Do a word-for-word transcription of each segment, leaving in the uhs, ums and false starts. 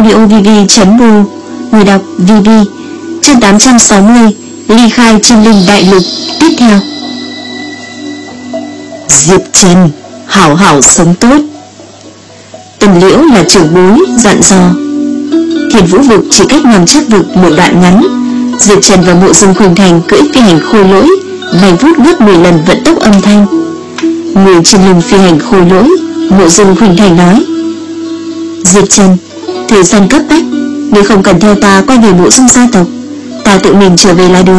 audio vv chấm bu. Người đọc vê vê. Chương tám trăm sáu mươi, ly khai chân linh đại lục. Tiếp theo. Diệp Trần hảo hảo sống tốt. Tần Liễu là trưởng bối dặn dò. Thiên Vũ vực chỉ cách Nam Trác vực một đoạn ngắn. Diệp Trần và Mộ Dương Khuynh Thành cưỡi phi hành khôi lỗi, bay vút gấp mười lần vận tốc âm thanh. Người trên lưng phi hành khôi lỗi, Mộ Dương Khuynh Thành nói: Diệp Trần, thời gian cấp bách, nếu không cần theo ta quay về Mộ Dương gia tộc, ta tự mình trở về là được.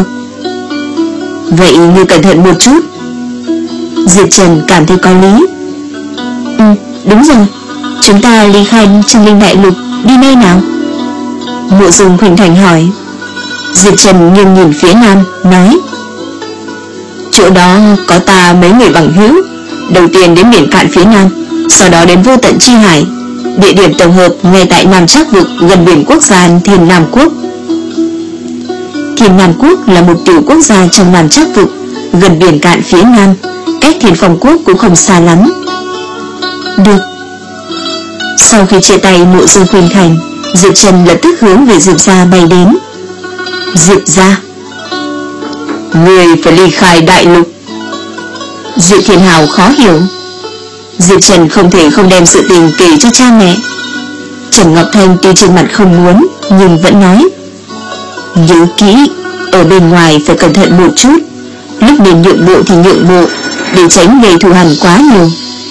Vậy ngươi cẩn thận một chút. Diệp Trần cảm thấy có lý. Ừ, đúng rồi. Chúng ta ly khai chân linh đại lục đi nơi nào? Mộ Dương Khuynh Thành hỏi. Diệp Trần nghiêng nhìn phía nam, nói: chỗ đó có ta mấy người bằng hữu. Đầu tiên đến biển cạn phía nam, sau đó đến vô tận chi hải. Địa điểm tổng hợp ngay tại Nam Trác vực, gần biển quốc gia Thiên Nam Quốc. Thiên Nam Quốc là một tiểu quốc gia trong Nam Trác vực, gần biển cạn phía nam, cách Thiên Phong Quốc cũng không xa lắm. Được. Sau khi chia tay Mộ Dương Khuynh Thành, Diệp Trần lập tức hướng về Diệp gia bay đến. Diệp gia, người phải ly khai đại lục. Diệp Thiên Hào khó hiểu. Diệp Trần không thể không đem sự tình kể cho cha mẹ. Trần Ngọc Thanh tuy trên mặt không muốn, nhưng vẫn nói: nhớ kỹ, ở bên ngoài phải cẩn thận một chút, lúc nên nhượng bộ thì nhượng bộ, để tránh gây thù hằn quá nhiều.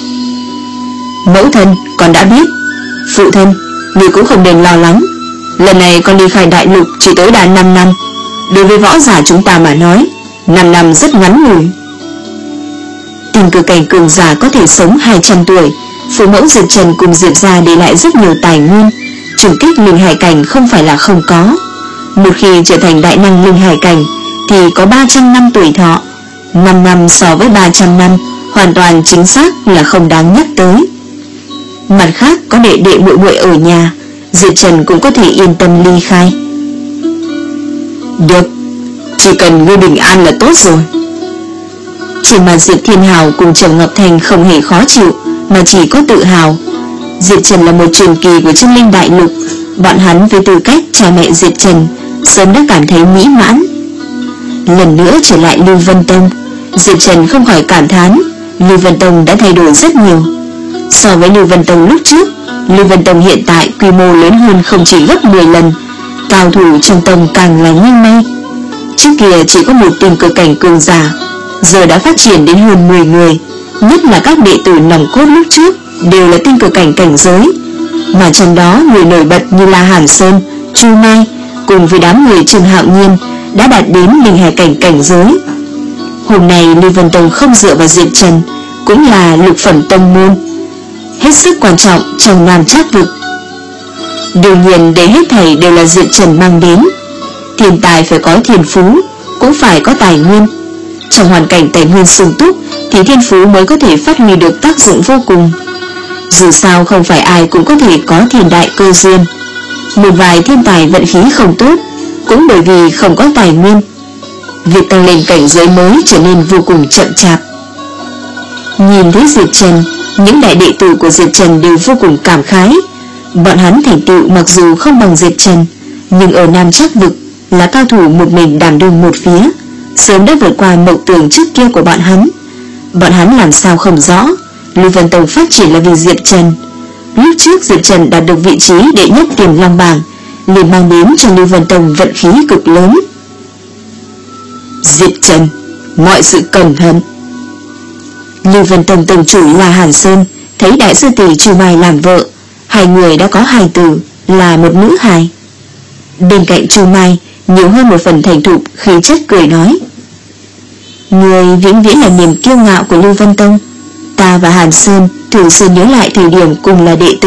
Mẫu thân, con đã biết. Phụ thân, ngươi cũng không nên lo lắng. Lần này con đi khai đại lục chỉ tối đa năm năm. Đối với võ giả chúng ta mà nói, năm năm rất ngắn ngủi. Tình cờ cảnh cường giả có thể sống hai trăm tuổi. Phụ mẫu Diệp Trần cùng Diệp gia để lại rất nhiều tài nguyên. Trùng kích linh hải cảnh không phải là không có. Một khi trở thành đại năng linh hải cảnh thì có ba trăm năm tuổi thọ. Năm năm so với ba trăm năm hoàn toàn chính xác là không đáng nhắc tới. Mặt khác, có đệ đệ muội muội ở nhà, Diệp Trần cũng có thể yên tâm ly khai. Được, chỉ cần ngươi bình an là tốt rồi. Trên mặt Diệp Thiên Hào cùng Trầm Ngọc Thành không hề khó chịu, mà chỉ có tự hào. Diệp Trần là một truyền kỳ của chân linh đại lục. Bọn hắn với tư cách cha mẹ Diệp Trần sớm đã cảm thấy mỹ mãn. Lần nữa trở lại Lưu Vân Tông, Diệp Trần không khỏi cảm thán Lưu Vân Tông đã thay đổi rất nhiều. So với Lưu Vân Tông lúc trước, Lưu Vân Tông hiện tại quy mô lớn hơn không chỉ gấp mười lần. Cao thủ trong tông càng là như mây. Trước kia chỉ có một tình cờ cảnh cường giả, giờ đã phát triển đến hơn mười người. Nhất là các đệ tử nòng cốt lúc trước đều là tinh cờ cảnh cảnh giới, mà trong đó người nổi bật như La Hàn Sơn, Chu Mai cùng với đám người Trương Hạo Nhiên đã đạt đến linh hải cảnh cảnh giới. Hôm nay Lưu Vân Tông không dựa vào Diệp Trần, cũng là lục phẩm tông môn, hết sức quan trọng trong Nam Trác vực. Đương nhiên để hết thảy đều là Diệp Trần mang đến. Thiên tài phải có thiên phú, cũng phải có tài nguyên. Trong hoàn cảnh tài nguyên sung túc thì thiên phú mới có thể phát huy được tác dụng vô cùng. Dù sao không phải ai cũng có thể có thiên đại cơ duyên. Một vài thiên tài vận khí không tốt cũng bởi vì không có tài nguyên. Việc tăng lên cảnh giới mới trở nên vô cùng chậm chạp. Nhìn thấy Diệp Trần, những đại đệ tử của Diệp Trần đều vô cùng cảm khái. Bọn hắn thành tựu mặc dù không bằng Diệp Trần, nhưng ở Nam Trác vực là cao thủ một mình đảm đương một phía, sớm đã vượt qua mộng tưởng trước kia của bọn hắn. Bọn hắn làm sao không rõ Lưu Vân Tông phát triển là vì Diệp Trần. Lúc trước Diệp Trần đạt được vị trí đệ nhất Tiềm Long bảng, liền mang đến cho Lưu Vân Tông vận khí cực lớn. Diệp Trần, mọi sự cẩn thận. Lưu Vân Tông tông chủ là Hàn Sơn thấy đại sư tỷ Chu Mai làm vợ, hai người đã có hài tử, là một nữ hài. Bên cạnh Chu Mai nhiều hơn một phần thành thục, khí chất cười nói: người vĩnh viễn là niềm kiêu ngạo của Lưu Vân Tông. Ta và Hàn Sơn thường xuyên nhớ lại thời điểm cùng là đệ tử.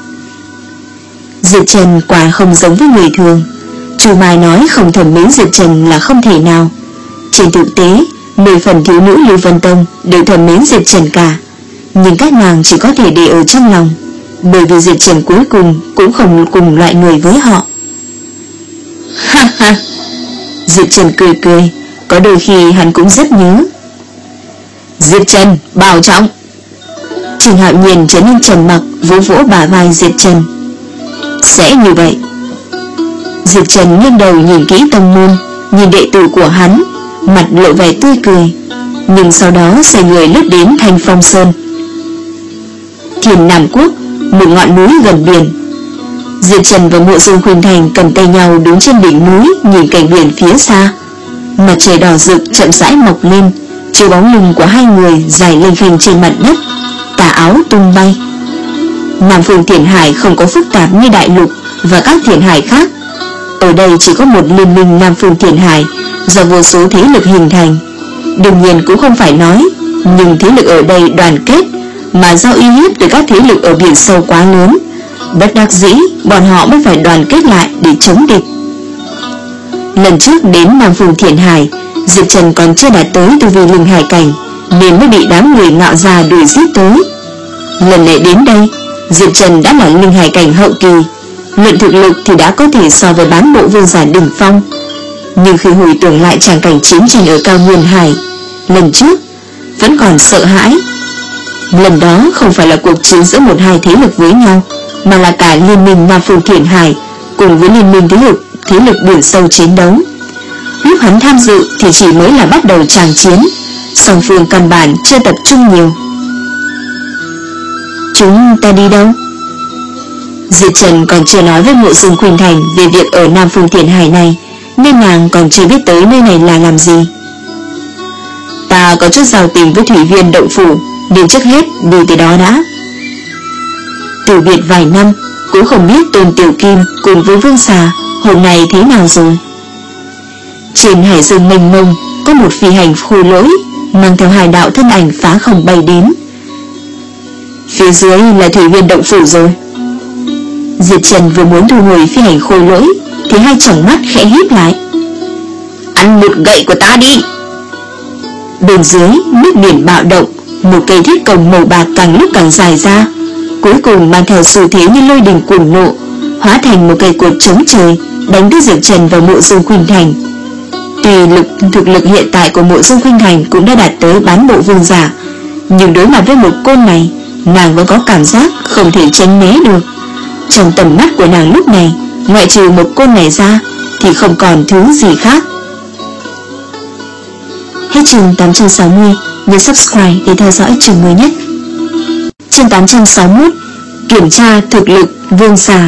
Diệp Trần quả không giống với người thường. Chu Mai nói không thầm mến Diệp Trần là không thể nào. Trên thực tế, mười phần thiếu nữ Lưu Vân Tông đều thầm mến Diệp Trần cả, nhưng các nàng chỉ có thể để ở trong lòng, bởi vì Diệp Trần cuối cùng cũng không cùng loại người với họ. Ha ha. Diệp Trần cười cười, có đôi khi hắn cũng rất nhớ. Diệp Trần, bảo trọng. Trình Hạo Nhiên trở nên trầm mặc, vỗ vỗ bả vai Diệp Trần. sẽ như vậy. Diệp Trần nghiêng đầu nhìn kỹ tông môn, nhìn đệ tử của hắn, mặt lộ vẻ tươi cười, nhưng sau đó xoay người lướt đến Thanh Phong Sơn. Thiên Nam Quốc, một ngọn núi gần biển. Diệp Trần và Mộ Dung Khuynh Thành cầm tay nhau đứng trên đỉnh núi nhìn cảnh biển phía xa. Mặt trời đỏ rực chậm rãi mọc lên, chiếu bóng lưng của hai người dài lênh phênh trên mặt đất, tà áo tung bay. Nam Phương Thiền Hải không có phức tạp như Đại Lục và các thiền hải khác. Ở đây chỉ có một liên minh Nam Phương Thiền Hải do vô số thế lực hình thành. Đương nhiên cũng không phải nói, nhưng thế lực ở đây đoàn kết, mà do uy hiếp từ các thế lực ở biển sâu quá lớn, bất đắc dĩ bọn họ mới phải đoàn kết lại để chống địch. Lần trước đến Nam Phương Thiền Hải, Diệp Trần còn chưa đạt tới tu vi linh hải cảnh, nên mới bị đám người Ngạo Gia đuổi giết tới. Lần này đến đây, Diệp Trần đã là linh hải cảnh hậu kỳ, luận thực lực thì đã có thể so với bán bộ vương giả đỉnh phong. Nhưng khi hồi tưởng lại tràng cảnh chiến tranh ở cao nguyên hải lần trước, vẫn còn sợ hãi. Lần đó không phải là cuộc chiến giữa một hai thế lực với nhau, mà là cả liên minh Nam Phương Thiền Hải cùng với liên minh thế lực thế lực biển sâu chiến đấu. Lúc hắn tham dự thì chỉ mới là bắt đầu tràng chiến, song phương căn bản chưa tập trung nhiều. Chúng ta đi đâu? Diệp Trần còn chưa nói với Mộ Dung Khuynh Thành về việc ở Nam Phương Thiền Hải này, nên nàng còn chưa biết tới nơi này là làm gì. Ta có chút giao tình với Thủy Viên Động Phủ, nên trước hết đi tới đó đã. Từ biệt vài năm, cũng không biết Tôn Tiểu Kim cùng với Vương Xà hôm nay thế nào rồi. Trên hải dương mênh mông có một phi hành khôi lỗi mang theo hai đạo thân ảnh phá không bay đến. Phía dưới là Thủy Viên Động Phủ rồi. Diệp Trần vừa muốn thu hồi phi hành khôi lỗi thì hai tròng mắt khẽ híp lại. Ăn một gậy của ta đi. Bên dưới nước biển bạo động, một cây thiết cồng màu bạc càng lúc càng dài ra, cuối cùng mang theo xu thế như lôi đình cuồng nộ, hóa thành một cây cột chống trời đánh tới Diệp Trần và Mộ Dung Khuynh Thành. Tuy lực thực lực hiện tại của Mộ Dung Khuynh Thành cũng đã đạt tới bán bộ vương giả, nhưng đối mặt với một côn này, nàng vẫn có cảm giác không thể tránh né được. Trong tầm mắt của nàng lúc này, ngoại trừ một côn này ra thì không còn thứ gì khác. Hết chương tám trăm sáu mươi, nhớ subscribe để theo dõi chương mới nhất. Chương tám trăm sáu mươi mốt, kiểm tra thực lực vương xà.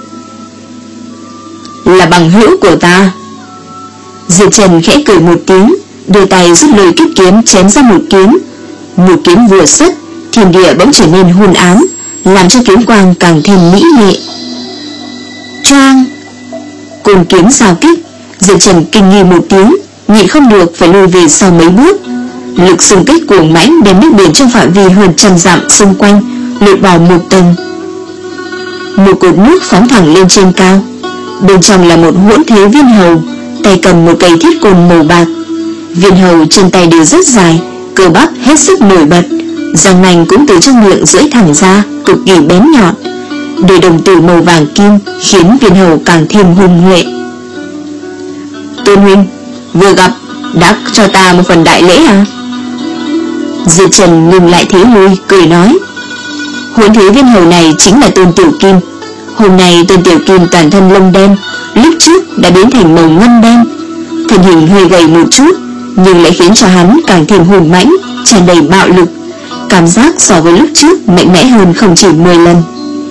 Là bằng hữu của ta. Diệp Trần khẽ cười một tiếng, đưa tay rút lời kích kiếm chém ra một kiếm. Một kiếm vừa xuất, thiên địa bỗng trở nên hôn ám, làm cho kiếm quang càng thêm mỹ lệ. Choang! Cùng kiếm giao kích, Diệp Trần kinh nghi một tiếng, nhịn không được phải lùi về sau mấy bước. Lực xung kích cuồng mãnh đem nước biển trong phạm vi hơn trăm dặm xung quanh lột bỏ một tầng. Một cột nước phóng thẳng lên trên cao, bên trong là một hỗn thế viên hầu, tay cầm một cây thiết côn màu bạc. Viên hầu chân tay đều rất dài, cơ bắp hết sức nổi bật, răng nanh cũng từ trong miệng rưỡi thẳng ra, cực kỳ bén nhọn. Đôi đồng tử màu vàng kim khiến viên hầu càng thêm hung nhuệ. Tôn huynh, vừa gặp, đã cho ta một phần đại lễ à? Diệp Trần ngừng lại thế lui, cười nói. Hỗn thế viên hầu này chính là Tôn Tiểu Kim. Hôm nay Tôn Tiểu Kim toàn thân lông đen, lúc trước đã biến thành màu ngân đen. Thân hình hơi gầy một chút, nhưng lại khiến cho hắn càng thêm hùng mãnh, tràn đầy bạo lực. Cảm giác so với lúc trước mạnh mẽ hơn không chỉ mười lần.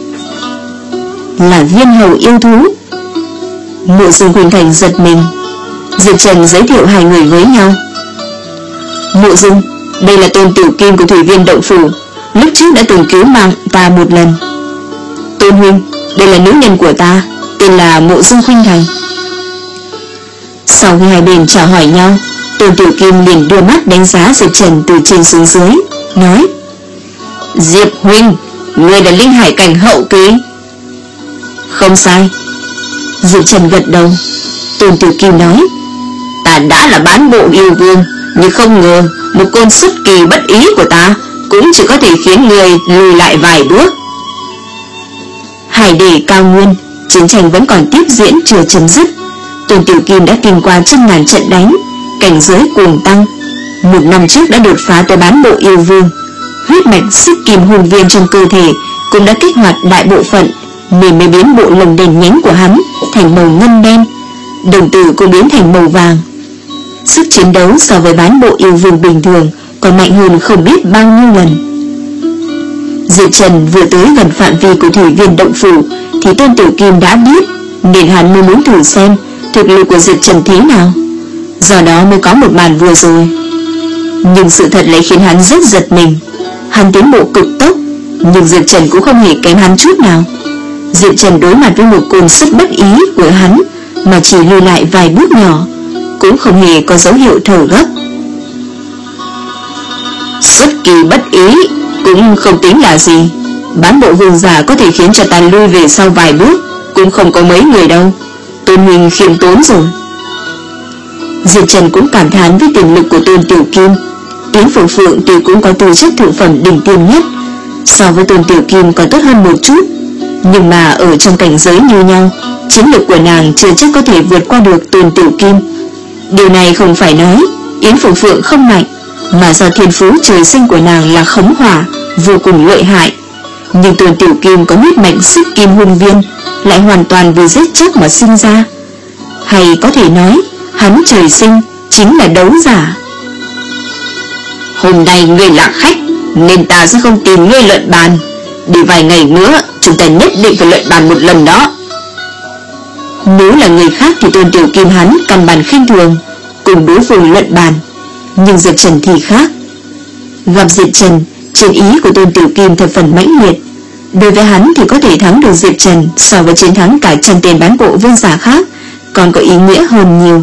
Là viên hầu yêu thú. Mộ Dung Khuynh Thành giật mình. Diệp Trần giới thiệu hai người với nhau. Mộ Dung, đây là Tôn Tiểu Kim của Thủy Viên Động Phủ, lúc trước đã từng cứu mạng ta một lần. Tôn huynh, đây là nữ nhân của ta, tên là Mộ Dung Khuynh Thành. Sau khi hai bên chào hỏi nhau, Tôn Tiểu Kim liền đưa mắt đánh giá Diệp Trần từ trên xuống dưới, nói: Diệp huynh, ngươi là linh hải cảnh hậu kỳ. Không sai. Diệp Trần gật đầu. Tôn Tiểu Kim nói: Ta đã là bán bộ yêu vương, nhưng không ngờ một côn xuất kỳ bất ý của ta cũng chỉ có thể khiến người lùi lại vài bước. Hải đề cao nguyên, chiến tranh vẫn còn tiếp diễn chưa chấm dứt. Tôn Tiểu Kim đã kinh qua trăm ngàn trận đánh, cảnh giới cuồng tăng. Một năm trước đã đột phá tới bán bộ yêu vương. Huyết mạch xích kim hồn viên trong cơ thể cũng đã kích hoạt đại bộ phận, nên mới biến bộ lồng đèn nhánh của hắn thành màu ngân đen, đồng tử cũng biến thành màu vàng. Sức chiến đấu so với bán bộ yêu vương bình thường còn mạnh hơn không biết bao nhiêu lần. Diệp Trần vừa tới gần phạm vi của thủy viên động phủ thì Tôn Tiểu Kim đã biết, nên hắn mới muốn thử xem thực lực của Diệp Trần thế nào, do đó mới có một màn vừa rồi. Nhưng sự thật lại khiến hắn rất giật mình. Hắn tiến bộ cực tốc, nhưng Diệp Trần cũng không hề kém hắn chút nào. Diệp Trần đối mặt với một cơn xuất bất ý của hắn mà chỉ lùi lại vài bước nhỏ, cũng không hề có dấu hiệu thở gấp. Xuất kỳ bất ý cũng không tính là gì. Bán bộ vương giả có thể khiến cho ta lui về sau vài bước cũng không có mấy người đâu. Tôn huynh khiêm tốn rồi. Diệp Trần cũng cảm thán với tiềm lực của Tôn Tiểu Kim. Yến Phượng Phượng tuy cũng có tư chất thượng phẩm đỉnh tiêm nhất, so với Tôn Tiểu Kim còn tốt hơn một chút, nhưng mà ở trong cảnh giới như nhau, chiến lực của nàng chưa chắc có thể vượt qua được Tôn Tiểu Kim. Điều này không phải nói Yến Phượng Phượng không mạnh, mà do thiên phú trời sinh của nàng là khống hỏa, vô cùng lợi hại. Nhưng Tôn Tiểu Kim có huyết mạch xích kim hung viên, lại hoàn toàn vì giết chóc mà sinh ra. Hay có thể nói hắn trời sinh chính là đấu giả. Hôm nay ngươi là khách nên ta sẽ không tìm ngươi luận bàn. Để vài ngày nữa chúng ta nhất định phải luận bàn một lần đó. Nếu là người khác thì Tôn Tiểu Kim hắn căn bản khinh thường, cùng đối phương luận bàn. Nhưng Diệp Trần thì khác. Gặp Diệp Trần, chiến ý của Tôn Tiểu Kim thập phần mãnh liệt. Đối với hắn thì có thể thắng được Diệp Trần so với chiến thắng cả trăm tên bán bộ vương giả khác còn có ý nghĩa hơn nhiều.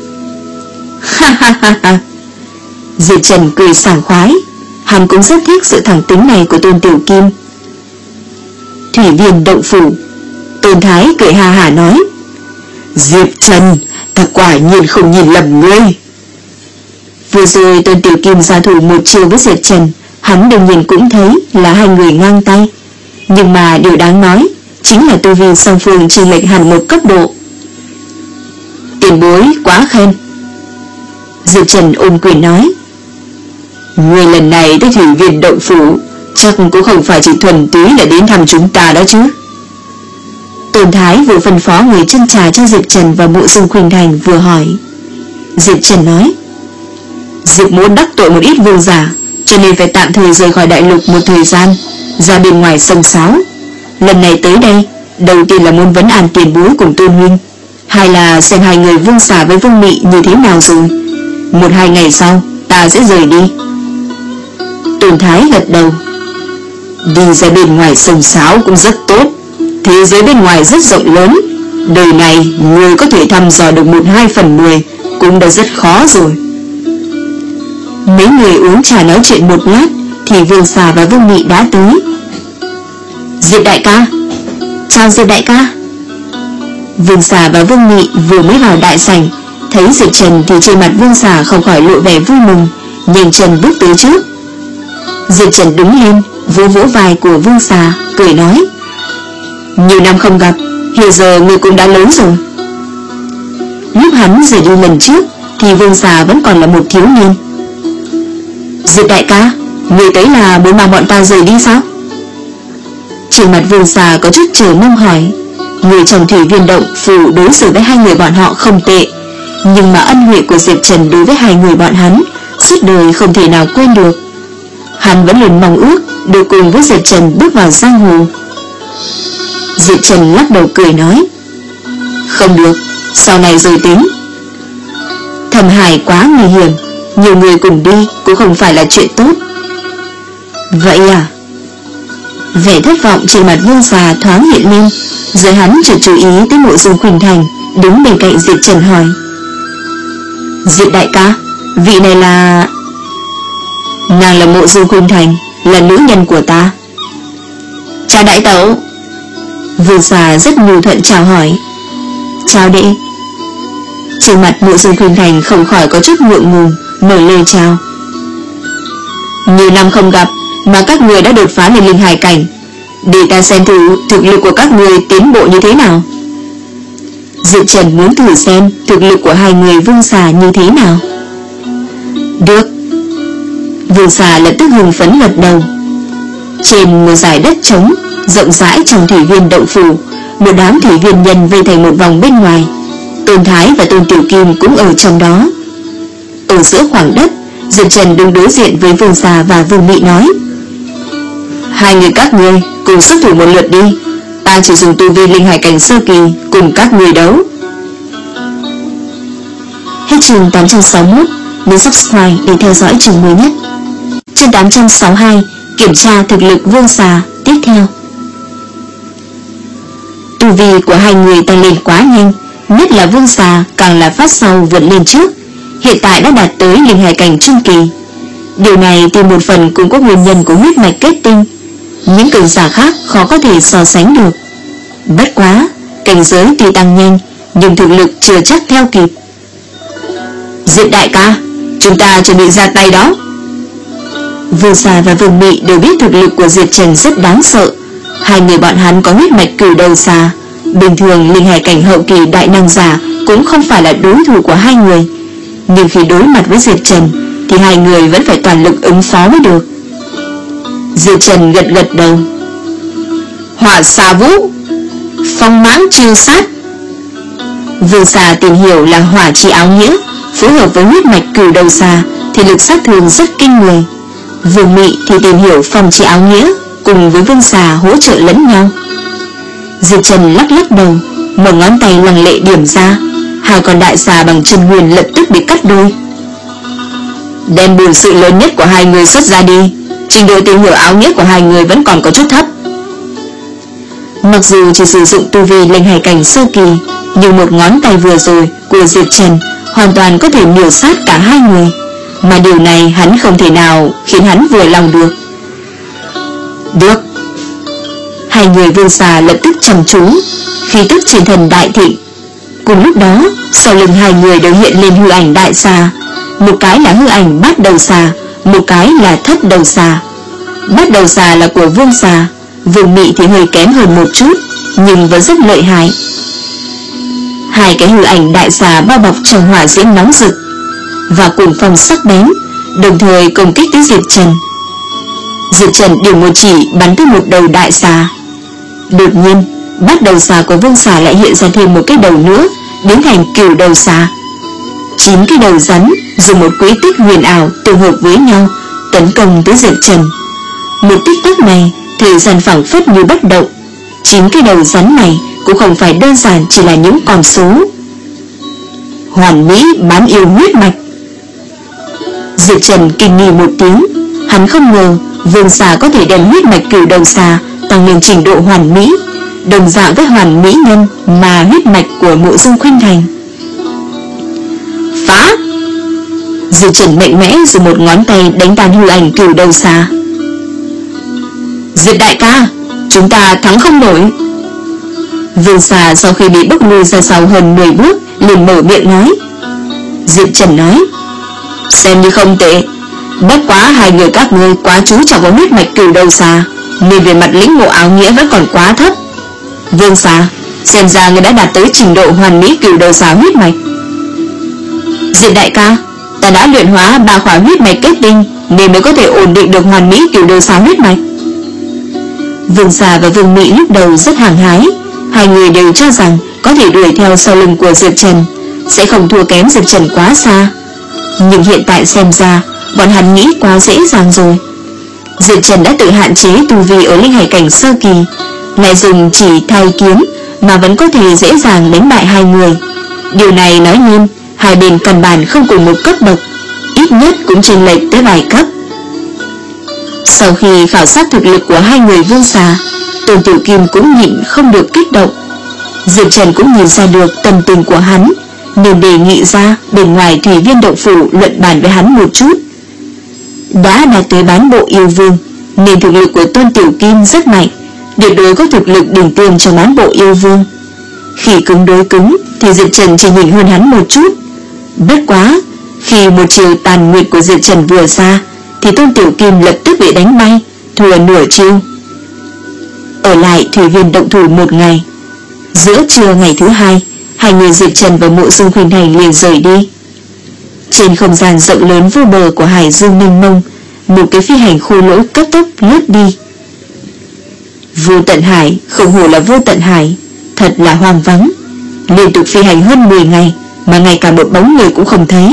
Ha ha ha ha. Diệp Trần cười sảng khoái. Hắn cũng rất thích sự thẳng tính này của Tôn Tiểu Kim. Thủy viên động phủ, Tôn Thái cười ha hả nói: Diệp Trần, ta quả nhiên không nhìn lầm ngươi. Vừa rồi Tôn Tiểu Kim ra thủ một chiều với Diệp Trần, hắn đương nhiên cũng thấy là hai người ngang tay. Nhưng mà điều đáng nói chính là tu vi song phương chênh lệch hẳn một cấp độ. Tiền bối quá khen. Diệp Trần ôm quyền nói: Người lần này tới thủy viên động phủ chắc cũng không phải chỉ thuần túy là đến thăm chúng ta đó chứ. Tôn Thái vừa phân phó người chân trà cho Diệp Trần và Mộ Dung Khuynh Thành vừa hỏi. Diệp Trần nói: Diệp muốn đắc tội một ít vương giả, cho nên phải tạm thời rời khỏi đại lục một thời gian, ra bên ngoài sông sáo. Lần này tới đây, đầu tiên là muốn vấn an tiền bối cùng Tôn huynh, hai là xem hai người vương xà với vương mị như thế nào rồi. Một hai ngày sau ta sẽ rời đi. Tôn Thái gật đầu. Đi ra bên ngoài sông sáo cũng rất tốt. Thế giới bên ngoài rất rộng lớn, đời này người có thể thăm dò được một hai phần mười cũng đã rất khó rồi. Mấy người uống trà nói chuyện một lát thì Vương Xà và Vương Mị đã tới. Diệp đại ca. Chào Diệp đại ca. Vương Xà và Vương Mị vừa mới vào đại sảnh, thấy Diệp Trần thì trên mặt Vương Xà không khỏi lộ vẻ vui mừng, nhanh chân bước tới trước. Diệp Trần đứng lên, vỗ vỗ vai của Vương Xà, cười nói: Nhiều năm không gặp, hiện giờ người cũng đã lớn rồi. Lúc hắn rời đi lần trước thì Vương Xà vẫn còn là một thiếu niên. Diệp đại ca, người tới là muốn mang bọn ta rời đi sao? Trên mặt Vương Xà có chút chờ mong hỏi. Người trong thủy viên động phủ đối xử với hai người bọn họ không tệ, nhưng mà ân huệ của Diệp Trần đối với hai người bọn hắn suốt đời không thể nào quên được. Hắn vẫn luôn mong ước được cùng với Diệp Trần bước vào giang hồ. Diệp Trần lắc đầu cười nói: Không được, sau này rồi tính. Thầm Hải quá nguy hiểm, nhiều người cùng đi cũng không phải là chuyện tốt. Vậy à? Vẻ thất vọng trên mặt Vương Xà thoáng hiện lên, rồi hắn chợt chú ý tới Mộ Dung Khuynh Thành đứng bên cạnh Diệp Trần hỏi: Diệp đại ca, vị này là... Nàng là Mộ Dung Khuynh Thành, là nữ nhân của ta. Chào đại tẩu. Vương Xà rất nhu thuận chào hỏi: Chào đệ. Trên mặt Mộ Dung Khuynh Thành không khỏi có chút ngượng ngùng, mở lời chào: Nhiều năm không gặp mà các người đã đột phá lên linh hải cảnh, để ta xem thử thực lực của các người tiến bộ như thế nào. Diệp Trần muốn thử xem thực lực của hai người Vương Xà như thế nào. Được. Vương Xà lập tức hưng phấn gật đầu. Trên một dải đất trống, Rộng rãi trong thủy viên động phủ, một đám thủy viên nhân vây thành một vòng bên ngoài. Tôn Thái và Tôn Tiểu Kim cũng ở trong đó. Ở giữa khoảng đất, Diệp Trần đứng đối diện với Vương Xà và Vương Mị nói: hai người các ngươi cùng xuất thủ một lượt đi, ta chỉ dùng tu vi linh hải cảnh sơ kỳ cùng các người đấu. Hết chương tám trăm sáu mươi mốt, nhấn subscribe để theo dõi chương mới nhất. Chương tám trăm sáu mươi hai, kiểm tra thực lực Vương Xà tiếp theo. Tu vi của hai người tăng lên quá nhanh, nhất là Vương Xà càng là phát sau vượt lên trước, hiện tại đã đạt tới linh hải cảnh trung kỳ. Điều này từ một phần cũng có nguyên nhân của huyết mạch kết tinh, những cường giả khác khó có thể so sánh được. Bất quá, cảnh giới tuy tăng nhanh, nhưng thực lực chưa chắc theo kịp. Diệp đại ca, chúng ta chuẩn bị ra tay đó. Vương Xà và Vương Mị đều biết thực lực của Diệp Trần rất đáng sợ. Hai người bọn hắn có huyết mạch cửu đầu xà, bình thường linh hải cảnh hậu kỳ đại năng giả cũng không phải là đối thủ của hai người. Nhưng khi đối mặt với Diệp Trần thì hai người vẫn phải toàn lực ứng phó mới được. Diệp Trần gật gật đầu. Hỏa xà vũ, phong mãng chiêu sát. Vương Xà tìm hiểu là hỏa chi áo nghĩa, phối hợp với huyết mạch cửu đầu xà thì lực sát thương rất kinh người. Vương Mị thì tìm hiểu phong chi áo nghĩa, cùng với Vương Xà hỗ trợ lẫn nhau. Diệp Trần lắc lắc đầu, một ngón tay lăng lệ điểm ra, hai con đại xà bằng chân nguyên lập tức bị cắt đôi. Đem bổn sự lớn nhất của hai người xuất ra đi, trình độ tìm hiểu áo nghĩa của hai người vẫn còn có chút thấp. Mặc dù chỉ sử dụng tu vi linh hải cảnh sơ kỳ, nhưng một ngón tay vừa rồi của Diệp Trần hoàn toàn có thể miểu sát cả hai người, mà điều này hắn không thể nào khiến hắn vừa lòng được. Được. Hai người Vương Xà lập tức trầm chú, khí tức trên thần đại thịnh. Cùng lúc đó, sau lưng hai người đều hiện lên hư ảnh đại xà. Một cái là hư ảnh bát đầu xà, một cái là thất đầu xà. Bát đầu xà là của Vương Xà, Vương Mị thì hơi kém hơn một chút, nhưng vẫn rất lợi hại. Hai cái hư ảnh đại xà bao bọc trong hỏa diễm nóng rực và cùng phong sắc bén, đồng thời công kích tới Diệp Trần. Diệp Trần điểm một chỉ bắn tới một đầu đại xà. Đột nhiên, bát đầu xà của Vương Xà lại hiện ra thêm một cái đầu nữa, biến thành cửu đầu xà. Chín cái đầu rắn dùng một quỹ tích huyền ảo tương hợp với nhau tấn công tới Diệp Trần. Một tích tắc này, thời gian phảng phất như bất động. Chín cái đầu rắn này cũng không phải đơn giản chỉ là những con số. Hoàn mỹ bám yêu huyết mạch. Diệp Trần kinh nghi một tiếng, hắn không ngờ Vương Xà có thể đem huyết mạch cửu đầu xà tăng lên trình độ hoàn mỹ, đồng dạng với hoàn mỹ nhân mà huyết mạch của Mộ Dung Khuynh Thành. Phá! Diệp Trần mạnh mẽ dùng một ngón tay đánh tan hư ảnh cửu đầu xà. Diệp đại ca, chúng ta thắng không nổi. Vương Xà sau khi bị bức lui ra sau hơn mười bước liền mở miệng nói. Diệp Trần nói, xem như không tệ, bất quá hai người các ngươi quá chú trọng vào huyết mạch cửu đầu xà, nên về mặt lĩnh ngộ áo nghĩa vẫn còn quá thấp. Vương Xà, xem ra ngươi đã đạt tới trình độ hoàn mỹ cửu đầu xà huyết mạch. Diệp đại ca, ta đã luyện hóa ba khóa huyết mạch kết tinh nên mới có thể ổn định được hoàn mỹ cửu đầu xà huyết mạch. Vương Xà và Vương Mị lúc đầu rất hàng hái, hai người đều cho rằng có thể đuổi theo sau lưng của Diệp Trần, sẽ không thua kém Diệp Trần quá xa. Nhưng hiện tại xem ra, bọn hắn nghĩ quá dễ dàng rồi. Diệp Trần đã tự hạn chế tu vi ở linh hải cảnh sơ kỳ, lại dùng chỉ thay kiếm mà vẫn có thể dễ dàng đánh bại hai người. Điều này nói nên hai bên căn bản không cùng một cấp bậc, ít nhất cũng chênh lệch tới vài cấp. Sau khi khảo sát thực lực của hai người Vương Xà, Tôn Tiểu Kim cũng nhịn không được kích động. Diệp Trần cũng nhìn ra được tâm tình của hắn, nên đề nghị ra bên ngoài thủy viên động phủ luận bàn với hắn một chút. Đã đạt tới bán bộ yêu vương, nên thực lực của Tôn Tiểu Kim rất mạnh, tuyệt đối có thực lực đỉnh tiêm trong bán bộ yêu vương. Khi cứng đối cứng thì Diệp Trần chỉ nhìn hơn hắn một chút. Bất quá, khi một chiều tàn nguyệt của Diệp Trần vừa ra thì Tôn Tiểu Kim lập tức bị đánh bay, thua nửa chiêu. Ở lại thủy viên động thủ một ngày. Giữa trưa ngày thứ hai, hai người Diệp Trần và Mộ Dung Khuynh Thành liền rời đi. Trên không gian rộng lớn vô bờ của hải dương mênh mông, một cái phi hành khôi lỗi cấp tốc lướt đi. Vô Tận Hải không hổ là Vô Tận Hải, thật là hoang vắng. Liên tục phi hành hơn mười ngày mà ngay cả một bóng người cũng không thấy.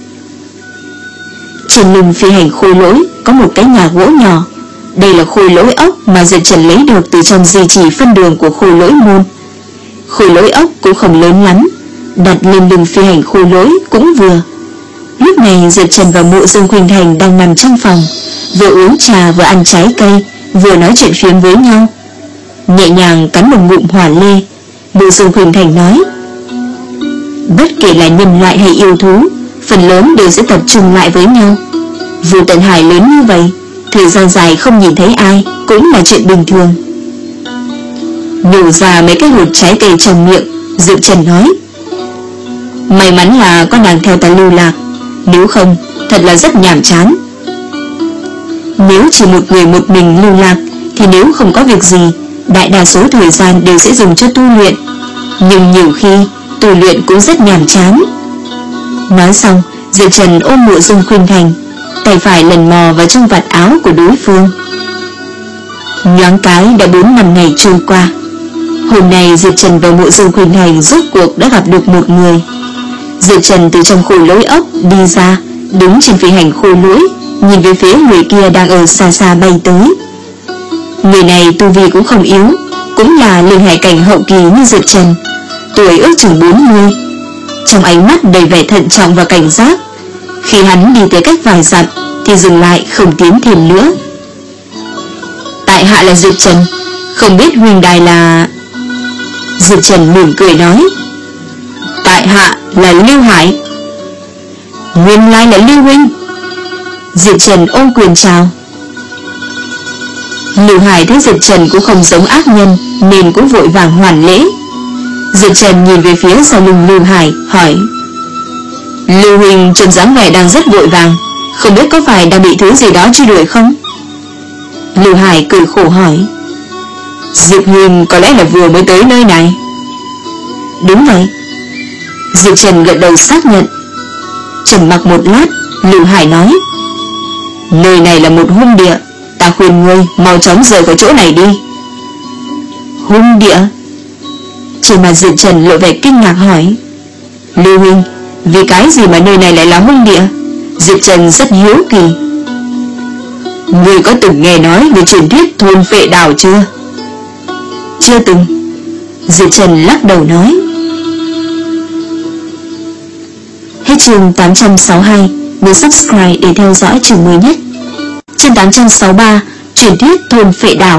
Trên lưng phi hành khôi lỗi có một cái nhà gỗ nhỏ. Đây là khôi lỗi ốc mà Diệp Trần lấy được từ trong di chỉ phân đường của khôi lỗi môn. Khôi lỗi ốc cũng không lớn lắm, đặt lên lưng phi hành khôi lỗi cũng vừa. Lúc này Diệp Trần và Mộ Dương Khuynh Thành đang nằm trong phòng, vừa uống trà vừa ăn trái cây, vừa nói chuyện phiếm với nhau. Nhẹ nhàng cắn một ngụm hỏa lê, Mộ Dương Khuynh Thành nói: bất kể là nhân loại hay yêu thú, phần lớn đều sẽ tập trung lại với nhau. Vô Tận Hải lớn như vậy, thời gian dài không nhìn thấy ai cũng là chuyện bình thường. Nhổ ra mấy cái hột trái cây trong miệng, Diệp Trần nói: may mắn là có nàng theo ta lưu lạc, nếu không thật là rất nhàm chán. Nếu chỉ một người một mình lưu lạc thì nếu không có việc gì, đại đa số thời gian đều sẽ dùng cho tu luyện. Nhưng nhiều khi tu luyện cũng rất nhàm chán. Nói xong, Diệp Trần ôm Mộ Dương Khuynh Thành, tay phải lần mò vào trong vạt áo của đối phương. Nhoáng cái đã bốn năm ngày trôi qua. Hôm nay Diệp Trần và Mộ Dương Khuynh Thành rốt cuộc đã gặp được một người. Diệp Trần từ trong khôi lỗi ốc đi ra, đứng trên phi hành khôi lỗi, nhìn về phía người kia đang ở xa xa bay tới. Người này tu vi cũng không yếu, cũng là linh hải cảnh hậu kỳ như Diệp Trần, tuổi ước chừng bốn mươi. Trong ánh mắt đầy vẻ thận trọng và cảnh giác. Khi hắn đi tới cách vài dặm thì dừng lại không tiến thêm nữa. Tại hạ là Diệp Trần, không biết huynh đài là... Diệp Trần mỉm cười nói: tại hạ là Lưu Hải. Nguyên lai là Lưu huynh. Diệp Trần ôm quyền chào. Lưu Hải thấy Diệp Trần cũng không giống ác nhân nên cũng vội vàng hoàn lễ. Diệp Trần nhìn về phía sau lưng Lưu Hải hỏi: Lưu huynh trông dáng vẻ đang rất vội vàng, không biết có phải đang bị thứ gì đó truy đuổi không? Lưu Hải cười khổ hỏi: Diệp huynh có lẽ là vừa mới tới nơi này. Đúng vậy. Diệp Trần gật đầu xác nhận. Trầm mặc một lát, Lưu Hải nói: nơi này là một hung địa, ta khuyên ngươi mau chóng rời khỏi chỗ này đi. Hung địa? Trên mặt Diệp Trần lộ vẻ kinh ngạc hỏi: Lưu huynh, vì cái gì mà nơi này lại là hung địa? Diệp Trần rất hiếu kỳ. Ngươi có từng nghe nói về truyền thuyết thôn Phệ Đảo chưa? Chưa từng. Diệp Trần lắc đầu nói. Hết chương tám trăm sáu mươi hai. Nhớ subscribe để theo dõi chương mới nhất. Chương tám trăm sáu mươi ba. Truyền thuyết thôn Phệ Đảo.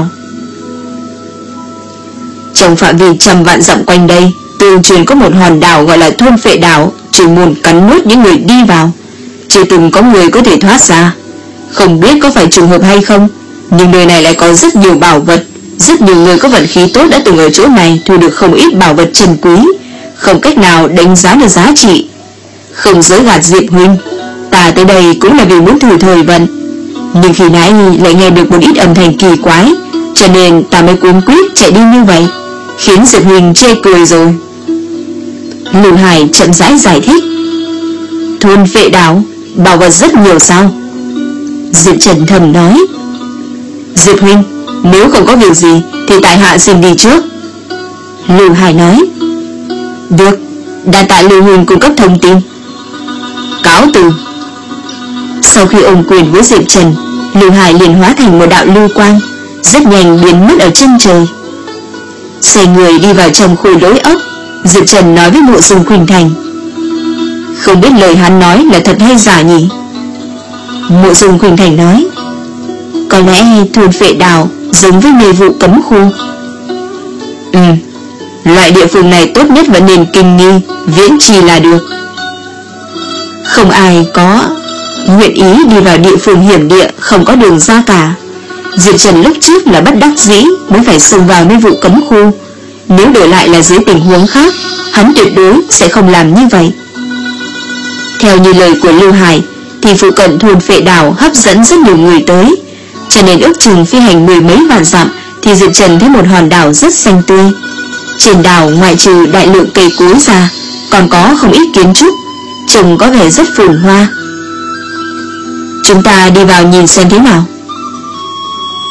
Trong phạm vi trăm vạn dặm quanh đây, tương truyền có một hòn đảo gọi là thôn Phệ Đảo, chuyên môn cắn nuốt những người đi vào. Chưa từng có người có thể thoát ra. Không biết có phải trùng hợp hay không, nhưng nơi này lại có rất nhiều bảo vật. Rất nhiều người có vận khí tốt đã từng ở chỗ này thu được không ít bảo vật trân quý, không cách nào đánh giá được giá trị. Không dối gạt Diệp huynh, ta tới đây cũng là vì muốn thử thời vận. Nhưng khi nãy lại nghe được một ít âm thanh kỳ quái, cho nên ta mới cuống quýt chạy đi như vậy, khiến Diệp huynh chê cười rồi. Lưu Hải chậm rãi giải thích. Thôn Phệ Đảo bảo vật rất nhiều sao? Diệp Trần thầm nói. Diệp huynh, nếu không có việc gì thì tại hạ xin đi trước. Lưu Hải nói. Được, đa tạ Lưu huynh cung cấp thông tin. Cáo từ. Sau khi ôm quyền với Diệp Trần, Lưu Hải liền hóa thành một đạo lưu quang, rất nhanh biến mất ở chân trời. Xoay người đi vào trong khối lối ốc, Diệp Trần nói với Mộ Dương Khuynh Thành. Không biết lời hắn nói là thật hay giả nhỉ? Mộ Dương Khuynh Thành nói. Có lẽ thôn Phệ Đảo giống với nghề vụ cấm khu. Ừ, loại địa phương này tốt nhất vẫn nên kinh nghi, viễn trì là được. Không ai có nguyện ý đi vào địa phương hiểm địa không có đường ra cả. Diệp Trần lúc trước là bất đắc dĩ mới phải xông vào nơi vụ cấm khu. Nếu đổi lại là dưới tình huống khác, hắn tuyệt đối sẽ không làm như vậy. Theo như lời của Lưu Hải thì phụ cận thôn Phệ Đảo hấp dẫn rất nhiều người tới, cho nên ước chừng phi hành mười mấy vạn dặm thì Diệp Trần thấy một hòn đảo rất xanh tươi. Trên đảo ngoại trừ đại lượng cây cối ra, còn có không ít kiến trúc, trông có vẻ rất phồn hoa. Chúng ta đi vào nhìn xem thế nào.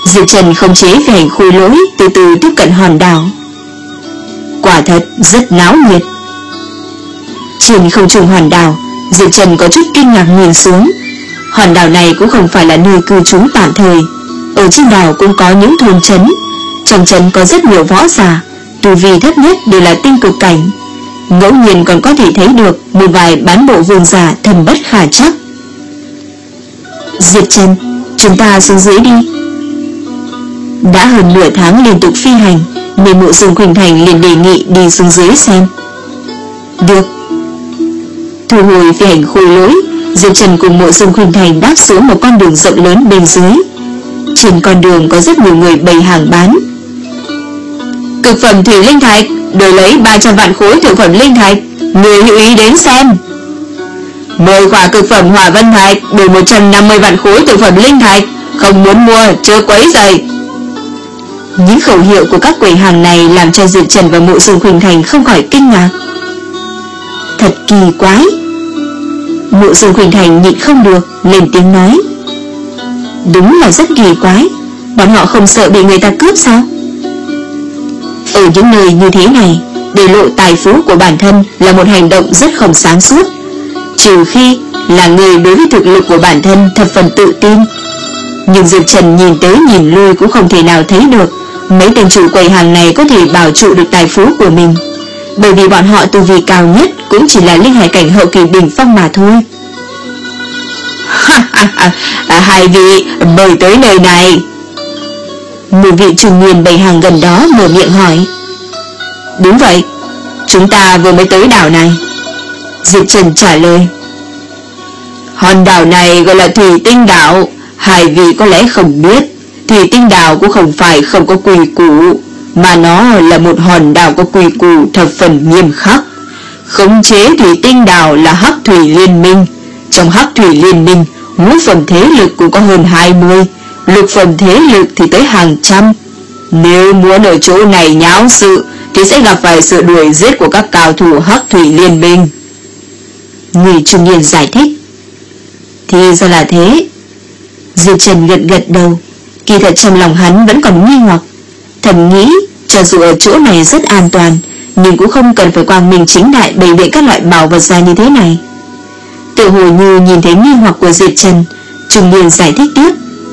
Diệp Trần không chế phi hành khôi lỗi từ từ tiếp cận hòn đảo. Quả thật rất náo nhiệt. Trên không trung hòn đảo, Diệp Trần có chút kinh ngạc nhìn xuống. Hòn đảo này cũng không phải là nơi cư trú tạm thời. Ở trên đảo cũng có những thôn trấn. Trong trấn có rất nhiều võ giả, tu vi thấp nhất đều là tinh cực cảnh. Ngẫu nhiên còn có thể thấy được một vài bán bộ vương giả thầm bất khả trắc. Diệp Trần, chúng ta xuống dưới đi. Đã hơn nửa tháng liên tục phi hành, nên Mộ Dung Khuynh Thành liền đề nghị đi xuống dưới xem. Được. Thu hồi phi hành khôi lỗi, Diệp Trần cùng Mộ Dung Khuynh Thành đáp xuống một con đường rộng lớn bên dưới. Trên con đường có rất nhiều người bày hàng bán. Cực phẩm thủy linh thạch, đổi lấy ba trăm vạn khối thượng phẩm linh thạch, người hữu ý đến xem. Mười quả cực phẩm hỏa vân thạch, đổi một trăm năm mươi vạn khối thượng phẩm linh thạch, không muốn mua chớ quấy rầy. Những khẩu hiệu của các quầy hàng này làm cho Diệp Trần và Mộ Dung Khuynh Thành không khỏi kinh ngạc. Thật kỳ quái. Mộ Dung Khuynh Thành nhịn không được lên tiếng nói. Đúng là rất kỳ quái. Bọn họ không sợ bị người ta cướp sao? Ở những nơi như thế này, để lộ tài phú của bản thân là một hành động rất không sáng suốt, trừ khi là người đối với thực lực của bản thân thập phần tự tin. Nhưng Diệp Trần nhìn tới nhìn lui cũng không thể nào thấy được mấy tên chủ quầy hàng này có thể bảo trụ được tài phú của mình, bởi vì bọn họ tu vi cao nhất cũng chỉ là linh hải cảnh hậu kỳ đỉnh phong mà thôi. Hai vị mời tới nơi này. Một vị trung niên bày hàng gần đó mở miệng hỏi. Đúng vậy, chúng ta vừa mới tới đảo này. Diệp Trần trả lời. Hòn đảo này gọi là Thủy Tinh Đảo. Hai vị có lẽ không biết, Thủy Tinh Đảo cũng không phải không có quy củ, mà nó là một hòn đảo có quy củ thập phần nghiêm khắc. Khống chế Thủy Tinh Đảo là Hắc Thủy Liên Minh. Trong Hắc Thủy Liên Minh, ngũ phẩm thế lực cũng có hơn hai mươi, lục phẩm thế lực thì tới hàng trăm. Nếu muốn ở chỗ này nháo sự thì sẽ gặp phải sự đuổi giết của các cao thủ Hắc Thủy Liên Minh. Người trung niên giải thích. Thì ra là thế. Diệp Trần gật gật đầu. Kỳ thật trong lòng hắn vẫn còn nghi hoặc, thầm nghĩ cho dù ở chỗ này rất an toàn, nhưng cũng không cần phải quang minh chính đại bày biện các loại bảo vật ra như thế này. Tự hồ như nhìn thấy nghi hoặc của Diệp Trần, trung niên giải thích tiếp.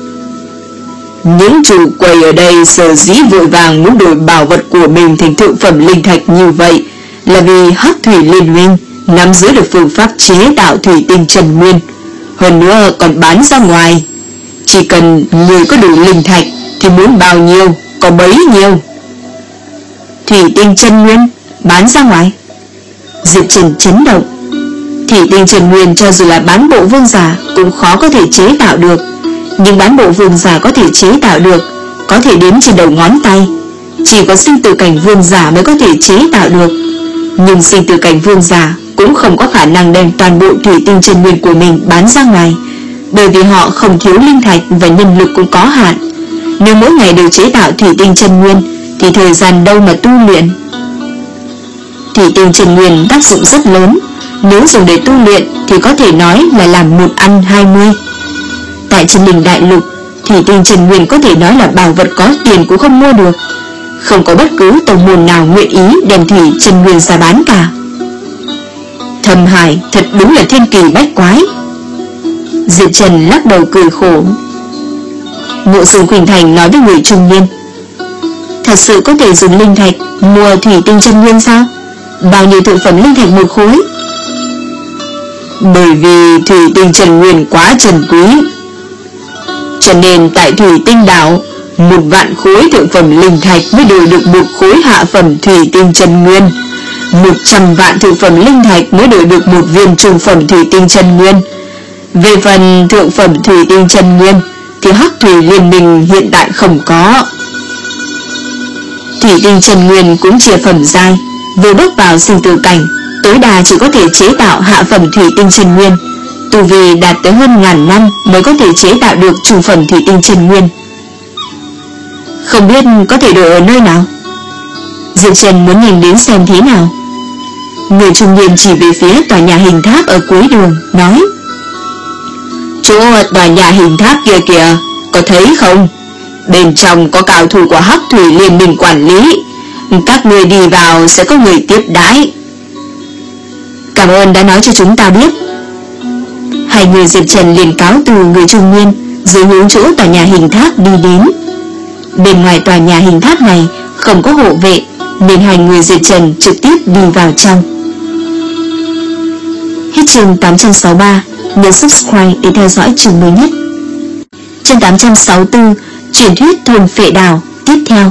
Những chủ quầy ở đây sở dĩ vội vàng muốn đổi bảo vật của mình thành thượng phẩm linh thạch như vậy là vì Hắc Thủy Liên Minh nắm giữ được phương pháp chế tạo thủy tinh chân nguyên, hơn nữa còn bán ra ngoài. Chỉ cần người có đủ linh thạch thì muốn bao nhiêu có bấy nhiêu. Thủy tinh chân nguyên bán ra ngoài? Diệp Trần chấn động. Thủy tinh chân nguyên cho dù là bán bộ vương giả cũng khó có thể chế tạo được, nhưng bán bộ vương giả có thể chế tạo được, có thể đếm trên đầu ngón tay. Chỉ có sinh tử cảnh vương giả mới có thể chế tạo được. Nhưng sinh tử cảnh vương giả cũng không có khả năng đem toàn bộ thủy tinh chân nguyên của mình bán ra ngoài, bởi vì họ không thiếu linh thạch và nhân lực cũng có hạn. Nếu mỗi ngày đều chế tạo thủy tinh chân nguyên thì thời gian đâu mà tu luyện. Thủy tinh chân nguyên tác dụng rất lớn, nếu dùng để tu luyện thì có thể nói là làm một ăn hai mươi. Tại Chân Linh Đại Lục, thủy tinh chân nguyên có thể nói là bảo vật có tiền cũng không mua được. Không có bất cứ tông môn nào nguyện ý đem thủy chân nguyên ra bán cả. Thâm Hải thật đúng là thiên kỳ bách quái. Diệp Trần lắc đầu cười khổ. Mộ Dung Khuynh Thành nói với người trung niên. Thật sự có thể dùng linh thạch mua thủy tinh chân nguyên sao? Bao nhiêu thượng phẩm linh thạch một khối? Bởi vì thủy tinh chân nguyên quá trân quý, cho nên tại Thủy Tinh Đảo, một vạn khối thượng phẩm linh thạch mới đổi được một khối hạ phẩm thủy tinh chân nguyên, một trăm vạn thượng phẩm linh thạch mới đổi được một viên trung phẩm thủy tinh chân nguyên. Về phần thượng phẩm thủy tinh chân nguyên thì Hắc Thủy Liên Minh hiện tại không có. Thủy tinh chân nguyên cũng chia phẩm giai, vừa bước vào sinh tử cảnh, tối đa chỉ có thể chế tạo hạ phẩm thủy tinh chân nguyên, tu vi đạt tới hơn ngàn năm mới có thể chế tạo được trung phẩm thủy tinh chân nguyên. Không biết có thể đổi ở nơi nào? Diệp Trần muốn nhìn đến xem thế nào. Người trung niên chỉ về phía tòa nhà hình tháp ở cuối đường, nói: Chỗ tòa nhà hình tháp kia kìa, có thấy không? Bên trong có cao thủ của Hắc Thủy Liên Minh quản lý, các người đi vào sẽ có người tiếp đãi. Cảm ơn đã nói cho chúng ta biết. Hai người Diệp Trần liền cáo từ người trung niên, rồi hướng chỗ tòa nhà hình tháp đi đến. Bên ngoài tòa nhà hình tháp này không có hộ vệ, nên hai người Diệp Trần trực tiếp đi vào trong. Hết chương tám trăm sáu mươi ba, nhấn subscribe để theo dõi chương mới nhất. Chương tám trăm sáu mươi tư, truyền thuyết thôn Phệ Đào tiếp theo.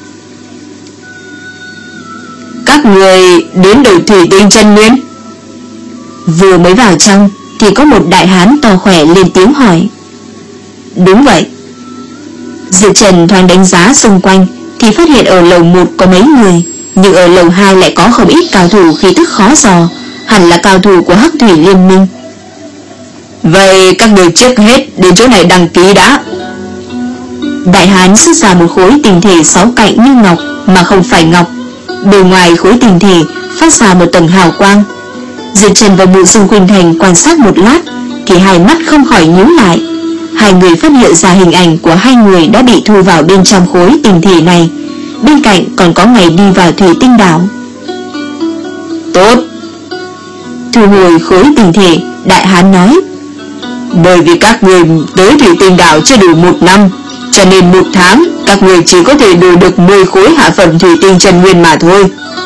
Các người đến đổi thủy tinh chân nguyên? Vừa mới vào trong thì có một đại hán to khỏe lên tiếng hỏi. Đúng vậy. Diệp Trần thoáng đánh giá xung quanh thì phát hiện ở lầu một có mấy người, nhưng ở lầu hai lại có không ít cao thủ khí tức khó dò, hẳn là cao thủ của Hắc Thủy Liên Minh. Vậy các người trước hết đến chỗ này đăng ký đã. Đại hán xuất ra một khối tinh thể sáu cạnh như ngọc mà không phải ngọc. Bề ngoài khối tinh thể phát ra một tầng hào quang. Diệp Trần và Mộ Dung Khuynh Thành quan sát một lát thì hai mắt không khỏi nhíu lại. Hai người phát hiện ra hình ảnh của hai người đã bị thu vào bên trong khối tinh thể này. Bên cạnh còn có ngày đi vào thủy tinh đảo. Tốt. Thu hồi khối tinh thể, đại hán nói, bởi vì các người tới thủy tinh đảo chưa đủ một năm, cho nên một tháng các người chỉ có thể đổi được mười khối hạ phẩm thủy tinh chân nguyên mà thôi.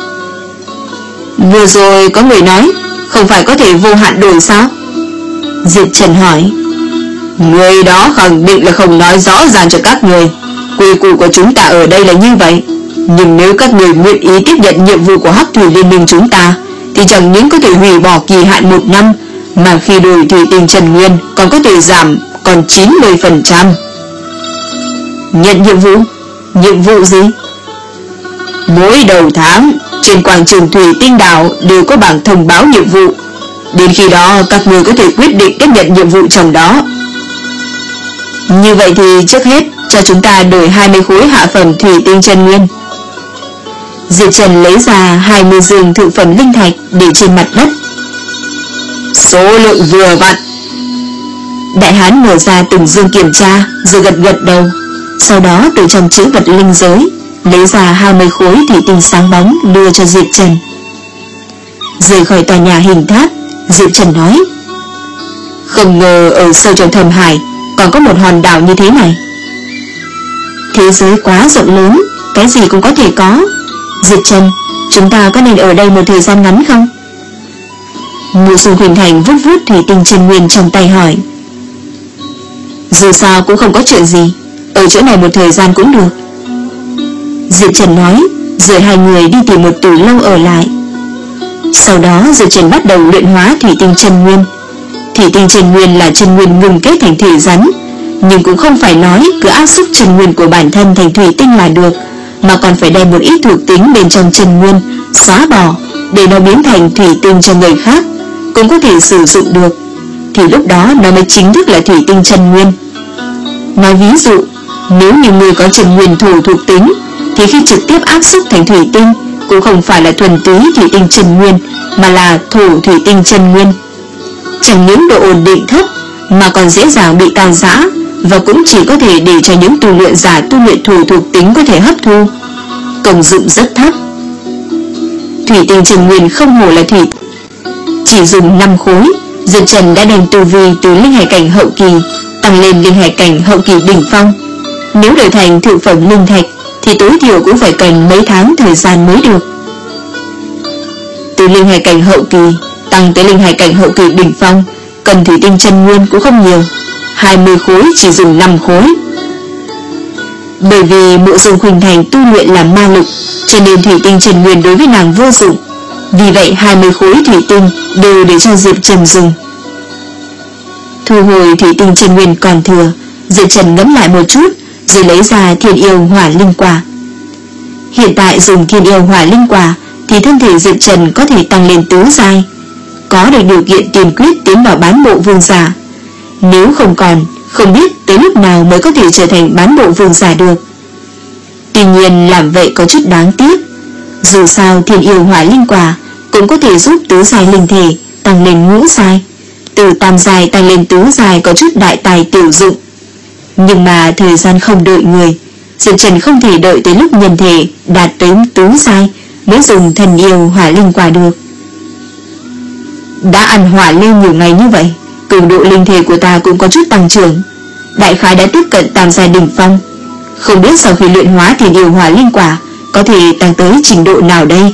Vừa rồi có người nói không phải có thể vô hạn đổi sao? Diệp Trần hỏi. Người đó khẳng định là không nói rõ ràng cho các người. Quy củ của chúng ta ở đây là như vậy. Nhưng nếu các người nguyện ý tiếp nhận nhiệm vụ của Hắc Thủy Liên Minh chúng ta, thì chẳng những có thể hủy bỏ kỳ hạn một năm, mà khi đổi thủy tinh chân nguyên còn có thể giảm còn chín mươi phần trăm. Nhận nhiệm vụ? Nhiệm vụ gì? Mỗi đầu tháng trên quảng trường thủy tinh đảo đều có bảng thông báo nhiệm vụ. Đến khi đó các người có thể quyết định tiếp nhận nhiệm vụ trong đó. Như vậy thì trước hết cho chúng ta đổi hai mươi khối hạ phẩm thủy tinh chân nguyên. Diệp Trần lấy ra hai mươi giường thượng phẩm linh thạch để trên mặt đất. Số lượng vừa vặn. Đại hán mở ra từng giường kiểm tra rồi gật gật đầu. Sau đó từ trong chữ vật linh giới lấy ra hai mươi khối thủy tinh sáng bóng đưa cho Diệp Trần. Rời khỏi tòa nhà hình tháp, Diệp Trần nói, không ngờ ở sâu trong thâm hải còn có một hòn đảo như thế này. Thế giới quá rộng lớn, cái gì cũng có thể có. Diệp Trần, chúng ta có nên ở đây một thời gian ngắn không? Mộ Dung Khuynh Thành vuốt vuốt thủy tinh chân nguyên trong tay hỏi. Dù sao cũng không có chuyện gì, ở chỗ này một thời gian cũng được. Diệp Trần nói, rồi hai người đi tìm một từ lâu ở lại. Sau đó Diệp Trần bắt đầu luyện hóa thủy tinh chân nguyên. Thủy tinh chân nguyên là chân nguyên ngừng kết thành thủy rắn, nhưng cũng không phải nói cứ áp xúc chân nguyên của bản thân thành thủy tinh là được, mà còn phải đem một ít thuộc tính bên trong chân nguyên xóa bỏ để nó biến thành thủy tinh cho người khác cũng có thể sử dụng được, thì lúc đó nó mới chính thức là thủy tinh chân nguyên. Nói ví dụ, nếu như người có chân nguyên thổ thuộc tính thì khi trực tiếp áp xúc thành thủy tinh cũng không phải là thuần túy thủy tinh chân nguyên, mà là thổ thủy tinh chân nguyên. Chẳng những độ ổn định thấp mà còn dễ dàng bị tan rã, và cũng chỉ có thể để cho những tu luyện giả tu luyện thổ thuộc tính có thể hấp thu. Công dụng rất thấp. Thủy tinh chân nguyên không hổ là thủy, chỉ dùng năm khối, Diệp Trần đã đem tu vi từ linh hải cảnh hậu kỳ tăng lên linh hải cảnh hậu kỳ đỉnh phong. Nếu đổi thành thượng phẩm linh thạch thì tối thiểu cũng phải cần mấy tháng thời gian mới được. Từ linh hải cảnh hậu kỳ tăng tới linh hải cảnh hậu kỳ đỉnh phong cần thủy tinh chân nguyên cũng không nhiều, hai mươi khối chỉ dùng năm khối. Bởi vì Mộ Dung Khuynh Thành tu luyện là ma lực, cho nên thủy tinh chân nguyên đối với nàng vô dụng. Vì vậy hai mươi khối thủy tinh đều để cho Diệp Trần dùng. Thu hồi thủy tinh chân nguyên còn thừa, Diệp Trần ngẫm lại một chút rồi lấy ra Thiên Yêu Hỏa Linh Quả. Hiện tại dùng Thiên Yêu Hỏa Linh Quả thì thân thể Diệp Trần có thể tăng lên tứ giai, có được điều kiện tiền quyết tiến vào bán bộ vương giả. Nếu không còn, không biết tới lúc nào mới có thể trở thành bán bộ vương giả được. Tuy nhiên làm vậy có chút đáng tiếc. Dù sao Thiên Yêu Hỏa Linh Quả cũng có thể giúp tứ giai linh thể tăng lên ngũ giai, từ tam giai tăng lên tứ giai có chút đại tài tiểu dụng. Nhưng mà thời gian không đợi người, Diệp Trần không thể đợi tới lúc nhân thể đạt tới tứ giai mới dùng thần yêu hỏa linh quả được. Đã ăn hỏa linh nhiều ngày như vậy, cường độ linh thể của ta cũng có chút tăng trưởng, đại khái đã tiếp cận tam giai đỉnh phong. Không biết sau khi luyện hóa thì điều hỏa linh quả có thể tăng tới trình độ nào đây.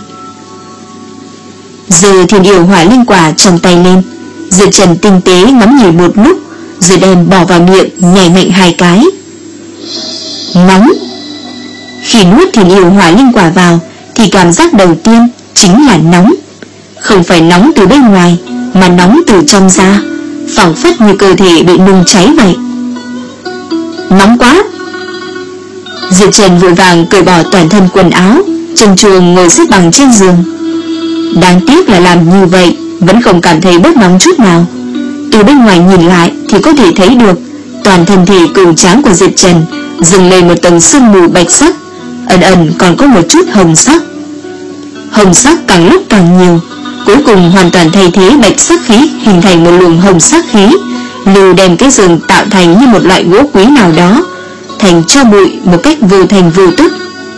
Giờ thì điều hỏa linh quả trong tay lên, Diệp Trần tinh tế ngắm nhìn một lúc, rồi đem bỏ vào miệng nhảy mạnh hai cái. Nóng. Khi nuốt thì điều hỏa linh quả vào thì cảm giác đầu tiên chính là nóng. Không phải nóng từ bên ngoài, mà nóng từ trong ra, phảng phất như cơ thể bị nung cháy vậy. Nóng quá. Diệp Trần vội vàng cởi bỏ toàn thân quần áo, trần truồng ngồi xếp bằng trên giường. Đáng tiếc là làm như vậy vẫn không cảm thấy bớt nóng chút nào. Từ bên ngoài nhìn lại thì có thể thấy được toàn thân thể cường tráng của Diệp Trần dừng lên một tầng sương mù bạch sắc, ẩn ẩn còn có một chút hồng sắc. Hồng sắc càng lúc càng nhiều, cuối cùng hoàn toàn thay thế bạch sắc khí, hình thành một luồng hồng sắc khí, lưu đem cái giường tạo thành như một loại gỗ quý nào đó, thành cho bụi một cách vô thành vô tức.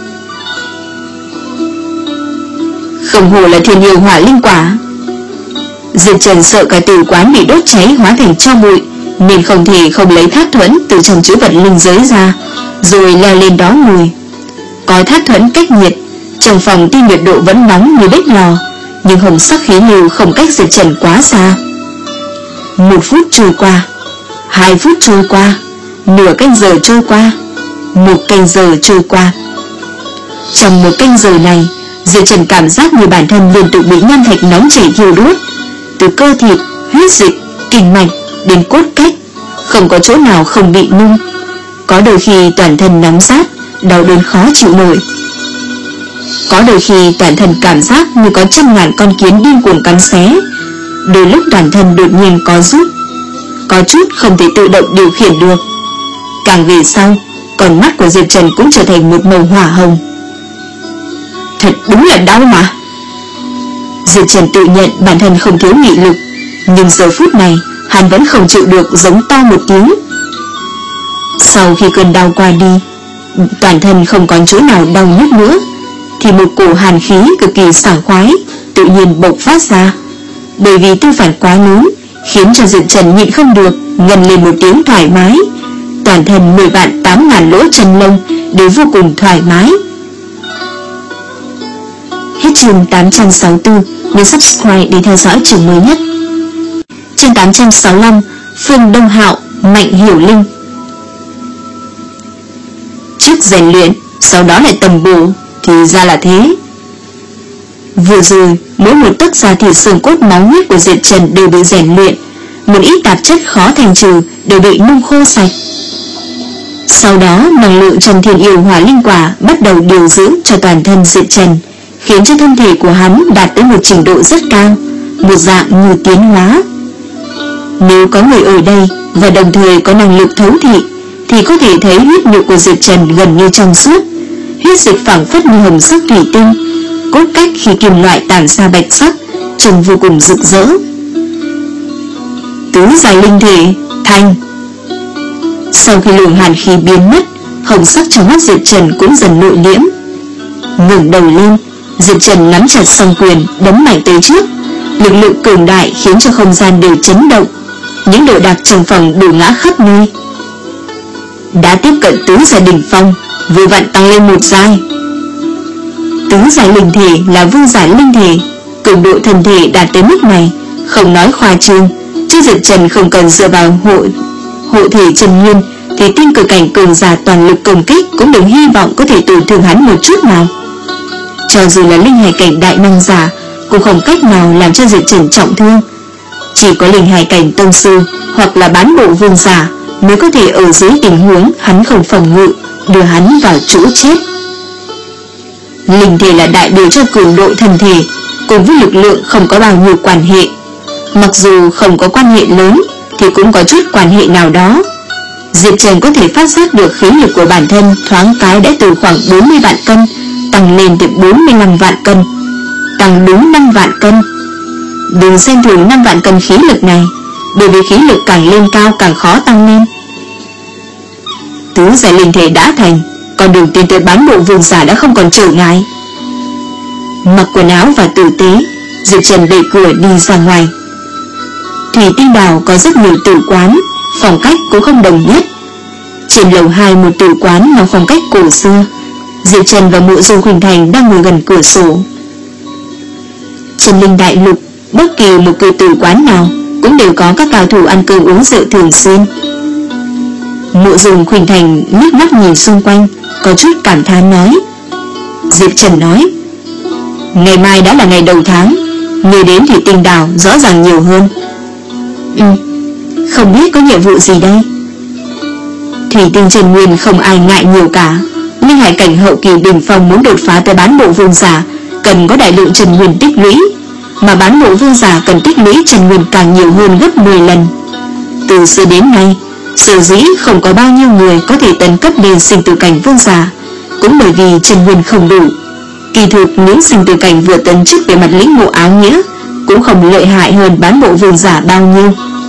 Không hồ là thiên yêu hỏa linh quả. Diệp Trần sợ cả tử quán bị đốt cháy hóa thành cho bụi, nên không thể không lấy thác thuẫn từ trong chữ vật linh giới ra, rồi leo lên đó ngồi. Có thác thuẫn cách nhiệt, trong phòng tuy nhiệt độ vẫn nóng như bếp lò, nhưng hồng sắc khí lưu không cách Diệp Trần quá xa. Một phút trôi qua, hai phút trôi qua, nửa canh giờ trôi qua, một canh giờ trôi qua. Trong một canh giờ này, Diệp Trần cảm giác như bản thân liên tục bị nham thạch nóng chảy thiêu đốt, từ cơ thịt, huyết dịch, kinh mạch đến cốt cách, không có chỗ nào không bị nung. Có đôi khi toàn thân nóng rát, đau đớn khó chịu nổi. Có đôi khi toàn thân cảm giác như có trăm ngàn con kiến điên cuồng cắn xé. Đôi lúc toàn thân đột nhiên có rút, có chút không thể tự động điều khiển được. Càng về sau, con mắt của Diệp Trần cũng trở thành một màu hỏa hồng. Thật đúng là đau mà. Diệp Trần tự nhận bản thân không thiếu nghị lực, nhưng giờ phút này hắn vẫn không chịu được, giống to một tiếng. Sau khi cơn đau qua đi, toàn thân không còn chỗ nào đau nhức nữa, thì một cổ hàn khí cực kỳ sảng khoái tự nhiên bộc phát ra. Bởi vì tư phản quá lớn, khiến cho Diệp Trần nhịn không được ngân lên một tiếng thoải mái. Toàn thân mười vạn tám ngàn lỗ chân lông đều vô cùng thoải mái. Hết chương tám trăm sáu mươi tư, nhớ subscribe để theo dõi chương mới nhất. Chương tám trăm sáu mươi lăm, Phương Đông Hạo, Mạnh Hiểu Linh. Trước rèn luyện, sau đó lại tầm bổ, thì ra là thế. Vừa rồi, mỗi một tấc da thịt xương cốt máu huyết của Diệp Trần đều bị rèn luyện, một ít tạp chất khó thành trừ đều bị nung khô sạch. Sau đó, năng lượng trong thiên yêu hỏa linh quả bắt đầu điều dưỡng cho toàn thân Diệp Trần, khiến cho thân thể của hắn đạt tới một trình độ rất cao, một dạng như tiến hóa. Nếu có người ở đây và đồng thời có năng lực thấu thị, thì có thể thấy huyết nhục của Diệp Trần gần như trong suốt, huyết dịch phảng phất như hồng sắc thủy tinh, cốt cách khi kim loại tản ra bạch sắc, trông vô cùng rực rỡ. Tứ giai linh thể thành. Sau khi luồng hàn khí biến mất, hồng sắc trong mắt Diệp Trần cũng dần nội liễm. Ngẩng đầu lên, Diệp Trần nắm chặt song quyền đấm mạnh tới trước, lực lượng cường đại khiến cho không gian đều chấn động, những đồ đạc trong phòng đổ ngã khắp nơi. Đã tiếp cận tứ giai đỉnh phong, vừa vặn tăng lên một giai. Tứ giai linh thể là vương giả linh thể, cường độ thân thể đạt tới mức này, không nói khoa trương, chứ Diệp Trần không cần dựa vào hộ hộ thể chân nguyên, thì tinh cực cảnh cường giả toàn lực công kích cũng đừng hy vọng có thể tổn thương hắn một chút nào. Cho dù là linh hải cảnh đại năng giả, cũng không cách nào làm cho Diệp Trần trọng thương. Chỉ có linh hải cảnh tông sư hoặc là bán bộ vương giả mới có thể ở dưới tình huống hắn không phòng ngự, đưa hắn vào chỗ chết. Linh thể là đại biểu cho cường độ thân thể, cùng với lực lượng không có bao nhiêu quan hệ. Mặc dù không có quan hệ lớn, thì cũng có chút quan hệ nào đó. Diệp Trần có thể phát giác được khí lực của bản thân thoáng cái đã từ khoảng bốn mươi vạn cân tăng lên tới bốn mươi lăm vạn cân, tăng đúng năm vạn cân. Đừng xem thường năm vạn cân khí lực này, bởi vì khí lực càng lên cao càng khó tăng lên. Tứ giai linh thể đã thành, con đường tiến tới bán bộ vương giả đã không còn trở ngại. Mặc quần áo và tử tế, Diệp Trần đẩy cửa đi ra ngoài. Thủy Tinh Đảo có rất nhiều tử quán, phong cách cũng không đồng nhất. Trên lầu hai một tử quán mang phong cách cổ xưa. Diệp Trần và Mộ Dung Khuynh Thành đang ngồi gần cửa sổ. Trên Linh Đại Lục, bất kỳ một cửa tử quán nào cũng đều có các cao thủ ăn cơm uống rượu thường xuyên. Mộ Dung Khuynh Thành liếc mắt nhìn xung quanh, có chút cảm thán nói. Diệp Trần nói, ngày mai đã là ngày đầu tháng, người đến Thủy Tinh Đảo rõ ràng nhiều hơn. Ừ, không biết có nhiệm vụ gì đây. Thủy Tinh Trần Nguyên không ai ngại nhiều cả. Linh hải cảnh hậu kỳ đỉnh phong muốn đột phá tới bán bộ vương giả cần có đại lượng Trần Nguyên tích lũy, mà bán bộ vương giả cần tích lũy Trần Nguyên càng nhiều hơn gấp mười lần. Từ xưa đến nay, sở dĩ không có bao nhiêu người có thể tấn cấp lên sinh tử cảnh vương giả, cũng bởi vì Trần Nguyên không đủ. Kỳ thực những sinh tử cảnh vừa tấn chức về mặt lĩnh ngộ áo nghĩa cũng không lợi hại hơn bán bộ vương giả bao nhiêu.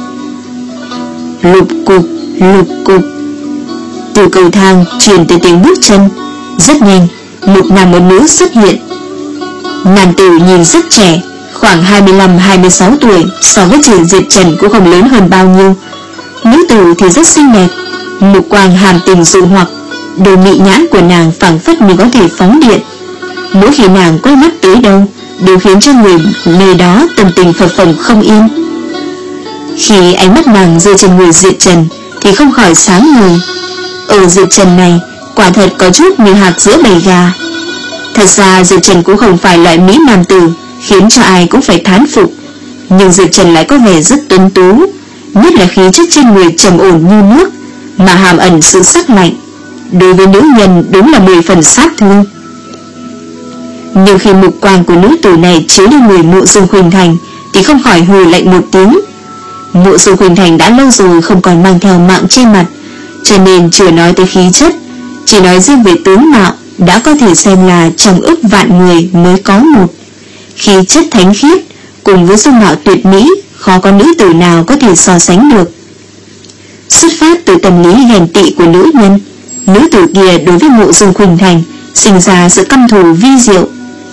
Lục cục, lục cục. Từ cầu thang truyền tới tiếng bước chân. Rất nhanh, một nam một nữ xuất hiện. Nam tử nhìn rất trẻ, khoảng hai mươi lăm hai mươi sáu tuổi, so với Trần Diệp Trần cũng không lớn hơn bao nhiêu. Nữ tử thì rất xinh đẹp, mục quang hàm tình dụ hoặc, đôi mị nhãn của nàng phảng phất như có thể phóng điện. Mỗi khi nàng quay mắt tới đâu đều khiến cho người nơi đó tâm tình phập phồng không yên. Khi ánh mắt nàng rơi trên người Diệp Trần thì không khỏi sáng ngời. Ở Diệp Trần này quả thật có chút như hạt giữa bầy gà. Thật ra Diệp Trần cũng không phải loại mỹ nam tử khiến cho ai cũng phải thán phục, nhưng Diệp Trần lại có vẻ rất tuấn tú, nhất là khí chất trên người trầm ổn như nước mà hàm ẩn sự sắc lạnh, đối với nữ nhân đúng là mười phần sát thương. Nhưng khi mục quang của nữ tử này chiếu lên người Mộ Dung Khuynh Thành thì không khỏi hừ lạnh một tiếng. Mộ Dung Khuynh Thành đã lâu rồi không còn mang theo mạng trên mặt, cho nên chưa nói tới khí chất, chỉ nói riêng về tướng mạo đã có thể xem là trong ức vạn người mới có một. Khí chất thánh khiết cùng với dung mạo tuyệt mỹ, khó có nữ tử nào có thể so sánh được. Xuất phát từ tâm lý ghen tị của nữ nhân, nữ tử kia đối với Mộ Dung Khuynh Thành sinh ra sự căm thù vi diệu.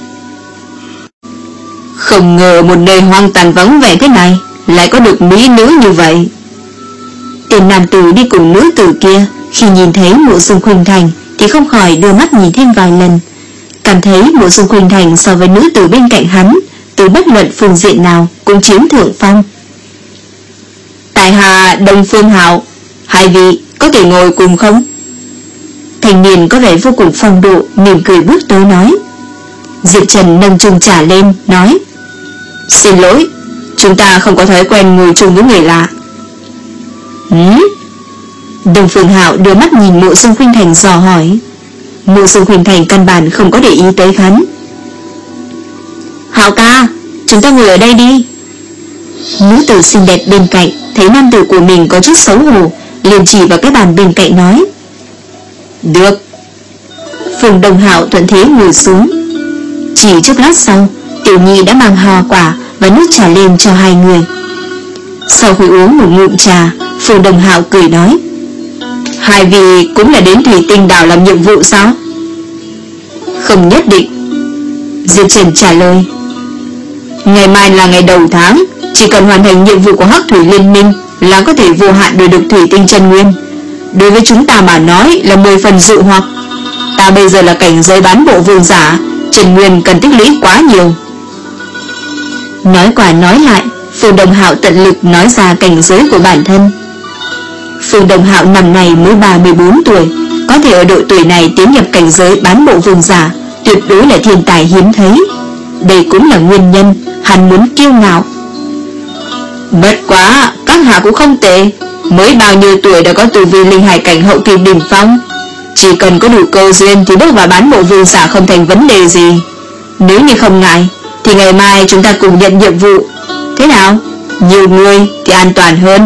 Không ngờ một nơi hoang tàn vắng vẻ thế này lại có được mỹ nữ như vậy. Tên nam tử đi cùng nữ tử kia khi nhìn thấy Mộ Dung Khuynh Thành thì không khỏi đưa mắt nhìn thêm vài lần, cảm thấy Mộ Dung Khuynh Thành so với nữ tử bên cạnh hắn từ bất luận phương diện nào cũng chiếm thượng phong. Tại hạ Đông Phương Hạo, hai vị có thể ngồi cùng không? Thanh niên có vẻ vô cùng phong độ mỉm cười bước tới nói. Diệp Trần nâng chung trà lên nói, xin lỗi, chúng ta không có thói quen ngồi chung với người lạ. Hứ? Đông Phương Hạo đưa mắt nhìn Mộ Dung Khuynh Thành dò hỏi. Mộ Dung Khuynh Thành căn bản không có để ý tới hắn. Hạo ca, chúng ta ngồi ở đây đi. Nữ tử xinh đẹp bên cạnh thấy nam tử của mình có chút xấu hổ, liền chỉ vào cái bàn bên cạnh nói. Được. Phùng Đông Hạo thuận thế ngồi xuống. Chỉ chốc lát sau, Tiểu Nhi đã mang hoa quả và nước trà lên cho hai người. Sau khi uống một ngụm trà, Phùng Đông Hạo cười nói, hai vị cũng là đến Thủy Tinh Đảo làm nhiệm vụ sao? Không nhất định. Diệp Trần trả lời, ngày mai là ngày đầu tháng, chỉ cần hoàn thành nhiệm vụ của Hắc Thủy Liên Minh là có thể vô hạn đổi được Thủy Tinh Chân Nguyên. Đối với chúng ta mà nói là mười phần dụ hoặc. Ta bây giờ là cảnh giới bán bộ vương giả, Trần Nguyên cần tích lũy quá nhiều. Nói qua nói lại, Phùng Đông Hạo tận lực nói ra cảnh giới của bản thân. Phùng Đông Hạo năm nay mới ba mươi bốn tuổi, có thể ở độ tuổi này tiến nhập cảnh giới bán bộ vương giả, tuyệt đối là thiên tài hiếm thấy. Đây cũng là nguyên nhân hắn muốn kiêu ngạo. Bất quá, các hạ cũng không tệ, mới bao nhiêu tuổi đã có tu vi linh hải cảnh hậu kỳ đỉnh phong. Chỉ cần có đủ cơ duyên thì bước vào bán bộ vương giả không thành vấn đề gì. Nếu như không ngại thì ngày mai chúng ta cùng nhận nhiệm vụ. Thế nào? Nhiều người thì an toàn hơn.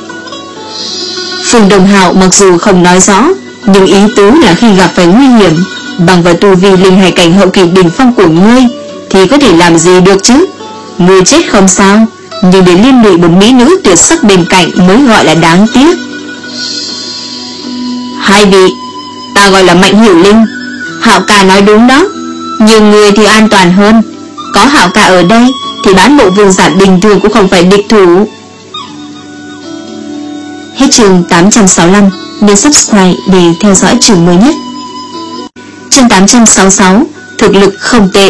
Phùng Đông Hạo mặc dù không nói rõ, nhưng ý tứ là khi gặp phải nguy hiểm, bằng vào tu vi linh hải cảnh hậu kỳ đỉnh phong của ngươi thì có thể làm gì được chứ? Ngươi chết không sao, nhưng để liên lụy một mỹ nữ tuyệt sắc bên cạnh mới gọi là đáng tiếc. Hai vị, Ta gọi là Mạnh Hiểu Linh. Hạo ca nói đúng đó, nhiều người thì an toàn hơn. Có Hạo ca ở đây thì bán bộ vương giả bình thường cũng không phải địch thủ. Hết chương tám trăm sáu mươi lăm. Nhấn subscribe để theo dõi chương mới nhất. Chương tám trăm sáu mươi sáu. Thực lực không tệ.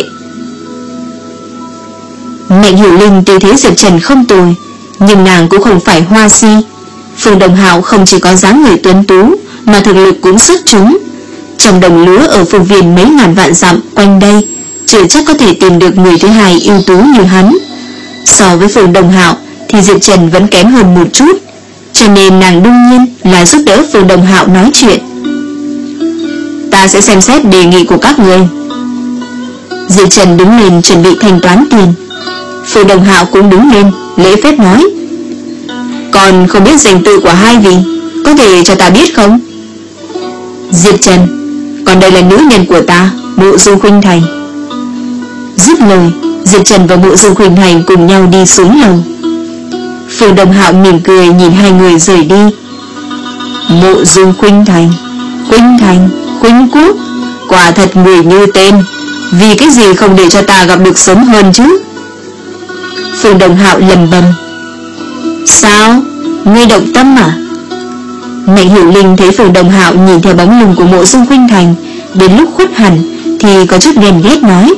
Mạnh Hiểu Linh tuy thế Diệp Trần không tồi, nhưng nàng cũng không phải hoa si. Phương Đồng Hạo không chỉ có dáng người tuấn tú, mà thực lực cũng xuất chúng. Trong đồng lứa ở phương viên mấy ngàn vạn dặm quanh đây, chưa chắc có thể tìm được người thứ hai ưu tú như hắn. So với Phương Đồng Hạo thì Diệp Trần vẫn kém hơn một chút, cho nên nàng đương nhiên là giúp đỡ Phương Đồng Hạo nói chuyện. Ta sẽ xem xét đề nghị của các người. Diệp Trần đứng lên chuẩn bị thanh toán tiền. Phương Đồng Hạo cũng đứng lên lễ phép nói: Còn không biết danh tự của hai vị, có thể cho ta biết không? Diệp Trần: Còn đây là nữ nhân của ta, Mộ Dung Khuynh Thành. Dứt lời, Diệp Trần và Mộ Dung Khuynh Thành cùng nhau đi xuống lầu. Phương Đồng Hạo mỉm cười nhìn hai người rời đi. Mộ Dung Khuynh Thành, Khuynh Thành, Khuynh Quốc, quả thật người như tên. Vì cái gì không để cho ta gặp được sớm hơn chứ? Phương Đồng Hạo lầm bầm. Sao? Ngươi động tâm à? Mạnh Hiểu Linh thấy Phương Đồng Hạo nhìn theo bóng lưng của Mộ Dung Khuynh Thành, đến lúc khuất hẳn thì có chút ghen ghét nói: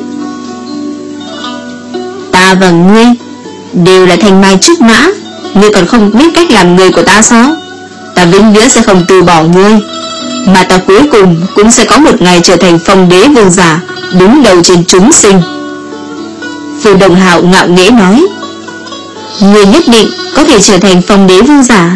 Ta và ngươi đều là thành mai trúc mã, ngươi còn không biết cách làm người của ta sao? Ta vĩnh viễn sẽ không từ bỏ ngươi, mà ta cuối cùng cũng sẽ có một ngày trở thành phong đế vương giả, đứng đầu trên chúng sinh. Phương Đồng Hạo ngạo nghễ nói: Ngươi nhất định có thể trở thành phong đế vương giả.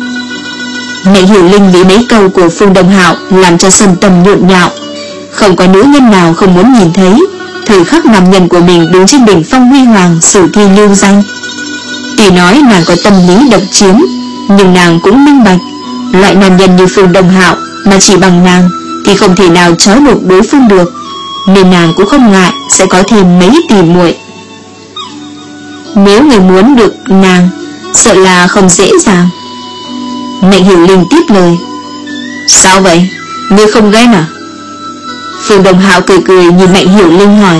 Mạnh Hiểu Linh bị mấy câu của Phương Đồng Hạo làm cho sân tâm nhộn nhạo. Không có nữ nhân nào không muốn nhìn thấy thời khắc nam nhân của mình đứng trên đỉnh phong huy hoàng, sử thi lưu danh. Tuy nói nàng có tâm lý độc chiếm, nhưng nàng cũng minh bạch, loại nam nhân như Phương Đồng Hạo mà chỉ bằng nàng thì không thể nào trói buộc đối phương được, nên nàng cũng không ngại sẽ có thêm mấy tỷ muội. Nếu người muốn được nàng, sợ là không dễ dàng. Mạnh Hiểu Linh tiếp lời: Sao vậy? Ngươi không ghen à? Phương Đồng Hạo cười cười nhìn Mạnh Hiểu Linh hỏi: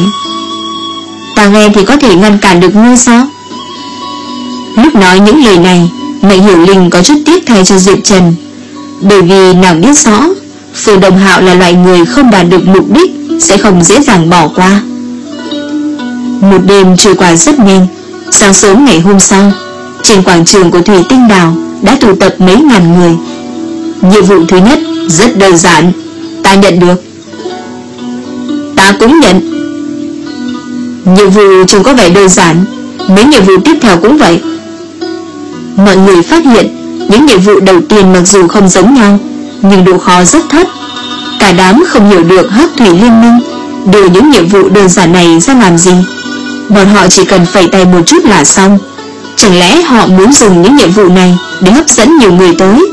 Ta ghen thì có thể ngăn cản được ngươi sao? Lúc nói những lời này, Mạnh Hiểu Linh có chút tiếc thay cho Diệp Trần, bởi vì nàng biết rõ Phương Đồng Hạo là loại người không đạt được mục đích sẽ không dễ dàng bỏ qua. Một đêm trôi qua rất nhanh. Sáng sớm ngày hôm sau, trên quảng trường của Thủy Tinh Đảo đã tụ tập mấy ngàn người. Nhiệm vụ thứ nhất rất đơn giản, ta nhận được. Ta cũng nhận. Nhiệm vụ trông có vẻ đơn giản, mấy nhiệm vụ tiếp theo cũng vậy. Mọi người phát hiện những nhiệm vụ đầu tiên mặc dù không giống nhau, nhưng độ khó rất thấp. Cả đám không hiểu được Hắc Thủy Liên Minh đưa những nhiệm vụ đơn giản này ra làm gì. Bọn họ chỉ cần phẩy tay một chút là xong. Chẳng lẽ họ muốn dùng những nhiệm vụ này để hấp dẫn nhiều người tới?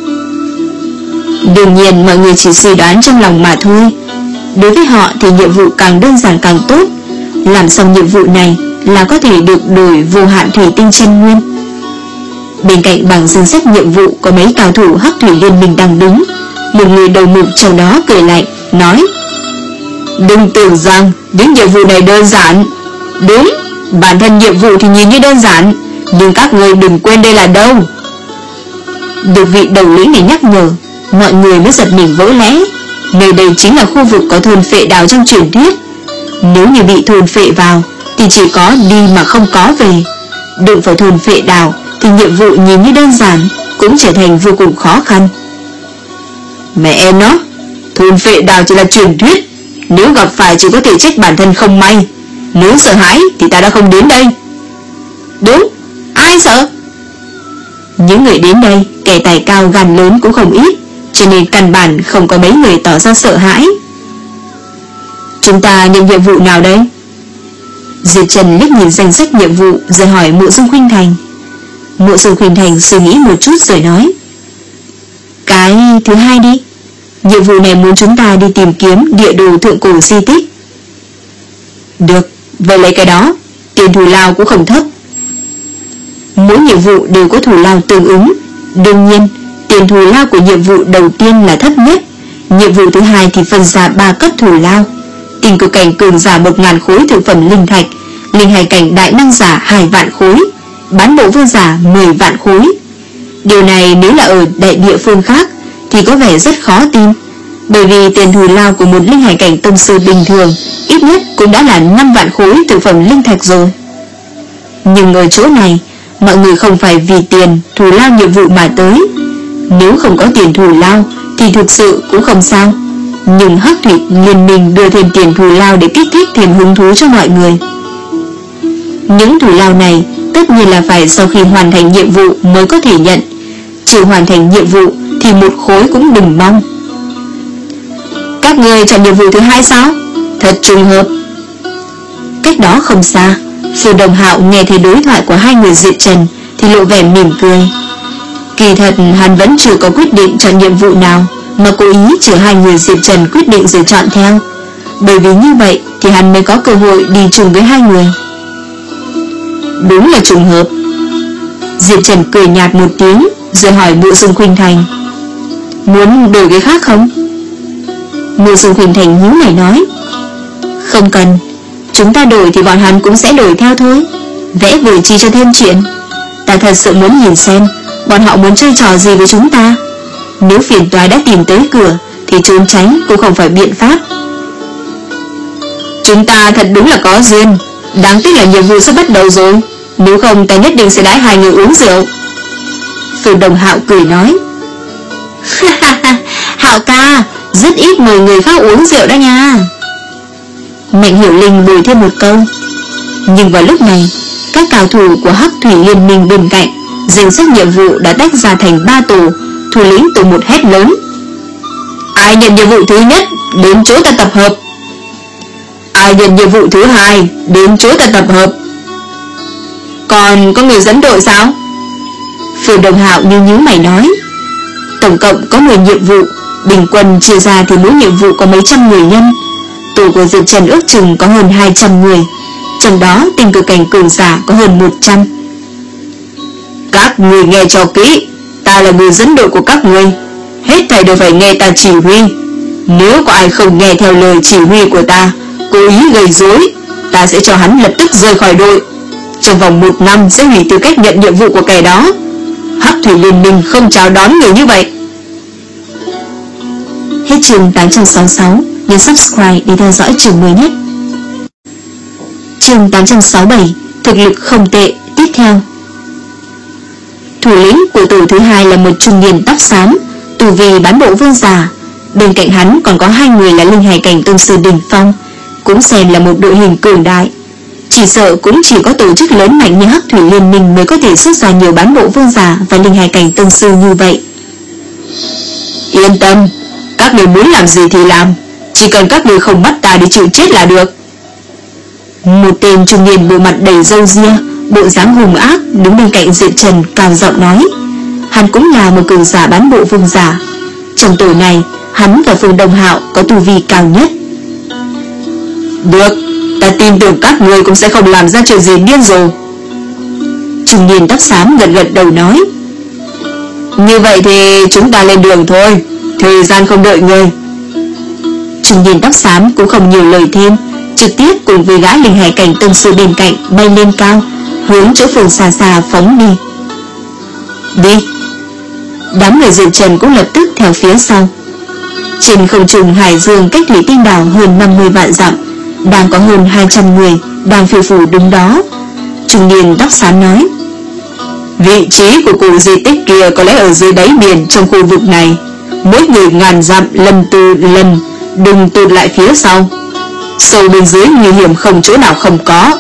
Đương nhiên mọi người chỉ suy đoán trong lòng mà thôi. Đối với họ thì nhiệm vụ càng đơn giản càng tốt. Làm xong nhiệm vụ này là có thể được đổi vô hạn thủy tinh chân nguyên. Bên cạnh bảng danh sách nhiệm vụ có mấy cao thủ Hắc Thủy Liên Minh đang đứng. Một người đầu mục trong đó cười lạnh nói: Đừng tưởng rằng những nhiệm vụ này đơn giản. Đúng, bản thân nhiệm vụ thì nhìn như đơn giản, nhưng các người đừng quên đây là đâu. Được vị đầu lĩnh này nhắc nhở, mọi người mới giật mình vỡ lẽ. Nơi đây chính là khu vực có thôn phệ đào trong truyền thuyết. Nếu như bị thôn phệ vào thì chỉ có đi mà không có về. Đụng phải thôn phệ đào thì nhiệm vụ nhìn như đơn giản cũng trở thành vô cùng khó khăn. Mẹ em nó, thôn phệ đào chỉ là truyền thuyết, nếu gặp phải chỉ có thể trách bản thân không may. Nếu sợ hãi thì ta đã không đến đây. Đúng, ai sợ? Những người đến đây kẻ tài cao gan lớn cũng không ít, cho nên căn bản không có mấy người tỏ ra sợ hãi. Chúng ta nhận nhiệm vụ nào đây? Diệp Trần liếc nhìn danh sách nhiệm vụ rồi hỏi Mộ Dung Khuynh Thành. Mộ Dung Khuynh Thành suy nghĩ một chút rồi nói: Cái thứ hai đi. Nhiệm vụ này muốn chúng ta đi tìm kiếm địa đồ thượng cổ di tích. Được, vậy lấy cái đó. Tiền thù lao cũng không thấp. Mỗi nhiệm vụ đều có thù lao tương ứng. Đương nhiên tiền thù lao của nhiệm vụ đầu tiên là thấp nhất, Nhiệm vụ thứ hai thì phân ra ba cấp thù lao: tình cực cảnh cường giả một ngàn khối thực phẩm linh thạch, linh hải cảnh đại năng giả hai vạn khối, bán bộ vương giả mười vạn khối. Điều này nếu là ở đại địa phương khác thì có vẻ rất khó tin, bởi vì tiền thù lao của một linh hải cảnh tông sư bình thường ít nhất cũng đã là năm vạn khối thực phẩm linh thạch rồi. Nhưng ở chỗ này, mọi người không phải vì tiền thù lao nhiệm vụ mà tới. Nếu không có tiền thù lao thì thực sự cũng không sao, nhưng Hắc Thủy Liên Minh đưa thêm tiền thù lao để kích thích thêm hứng thú cho mọi người. Những thù lao này tất nhiên là phải sau khi hoàn thành nhiệm vụ mới có thể nhận. Chưa hoàn thành nhiệm vụ thì một khối cũng đừng mong. Các người chọn nhiệm vụ thứ hai sao? Thật trùng hợp. Cách đó không xa, Phù Đồng Hạo nghe thấy đối thoại của hai người Diệp Trần thì lộ vẻ mỉm cười. Kỳ thật hắn vẫn chưa có quyết định chọn nhiệm vụ nào, mà cố ý chờ hai người Diệp Trần quyết định rồi chọn theo, bởi vì như vậy thì hắn mới có cơ hội đi chung với hai người. Đúng là trùng hợp. Diệp Trần cười nhạt một tiếng rồi hỏi Mộ Dung Khuynh Thành: Muốn đổi cái khác không? Mộ Dung Khuynh Thành nhíu mày nói: Không cần, chúng ta đổi thì bọn hắn cũng sẽ đổi theo thôi. Vẽ vời chi cho thêm chuyện. Ta thật sự muốn nhìn xem bọn họ muốn chơi trò gì với chúng ta. Nếu phiền toái đã tìm tới cửa thì trốn tránh cũng không phải biện pháp. Chúng ta thật đúng là có duyên. Đáng tiếc là nhiệm vụ sắp bắt đầu rồi, nếu không ta nhất định sẽ đãi hai người uống rượu. Phù Đồng Hạo cười nói: Hạo ca, rất ít mời người khác uống rượu đó nha. Mạnh Hiểu Linh bồi thêm một câu. Nhưng vào lúc này, các cao thủ của Hắc Thủy Liên Minh bên cạnh danh sách nhiệm vụ đã tách ra thành ba tổ. Thủ lĩnh tổ một hét lớn: Ai nhận nhiệm vụ thứ nhất đến chỗ ta tập hợp. Ai nhận nhiệm vụ thứ hai đến chỗ ta tập hợp. Còn có người dẫn đội sao? Phù Đồng Hạo như nhíu mày nói: Tổng cộng có mười nhiệm vụ, bình quân chia ra thì mỗi nhiệm vụ có mấy trăm người nhân. Tổ của Diệp Trần ước chừng có hơn hai trăm người, trong đó tình cực cảnh cường giả có hơn một trăm. Các người nghe cho kỹ, ta là người dẫn đội của các người, hết thảy đều phải nghe ta chỉ huy. Nếu có ai không nghe theo lời chỉ huy của ta, cố ý gây rối, ta sẽ cho hắn lập tức rời khỏi đội. Trong vòng một năm sẽ hủy tư cách nhận nhiệm vụ của kẻ đó. Hắc Thủy Liên Minh không chào đón người như vậy. Hết chương tám trăm sáu mươi sáu. Nhấn subscribe để theo dõi chương mới nhất. Chương tám trăm sáu mươi bảy. Thực lực không tệ. Tiếp theo, thủ lĩnh của tổ thứ hai là một trung niên tóc xám, tu vi bán bộ vương giả. Bên cạnh hắn còn có hai người là linh hải cảnh tông sư đỉnh phong, cũng xem là một đội hình cường đại. Chỉ sợ cũng chỉ có tổ chức lớn mạnh như Hắc Thủy Liên Minh mới có thể xuất ra nhiều bán bộ vương giả và linh hải cảnh tông sư như vậy. Yên tâm, các người muốn làm gì thì làm, chỉ cần các người không bắt ta đi chịu chết là được. Một tên trung niên bộ mặt đầy râu ria, bộ dáng hung ác đứng bên cạnh Diệp Trần cao giọng nói. Hắn cũng là một cường giả bán bộ vương giả. Trong tổ này, hắn và Phù Đồng Hạo có tu vi cao nhất. Được, ta tin tưởng các người cũng sẽ không làm ra chuyện gì điên rồ. Trung niên tóc xám gật gật đầu nói. Như vậy thì chúng ta lên đường thôi, thời gian không đợi người. Trung niên tóc xám cũng không nhiều lời thêm, trực tiếp cùng với gã linh hải cảnh tông sư bên cạnh bay lên cao, hướng chỗ phương xa xa phóng đi. Đi. Đám người Diệp Trần cũng lập tức theo phía sau. Trên không trung hải dương cách Thủy Tinh Đảo hơn năm mươi vạn dặm, đang có hơn hai trăm người đang phiêu phù đứng đó. Trung niên tóc xám nói. Vị trí của cụ di tích kia có lẽ ở dưới đáy biển trong khu vực này. Mỗi người ngàn dặm lần từ lần, đừng tụt lại phía sau. Sâu bên dưới nguy hiểm không chỗ nào không có.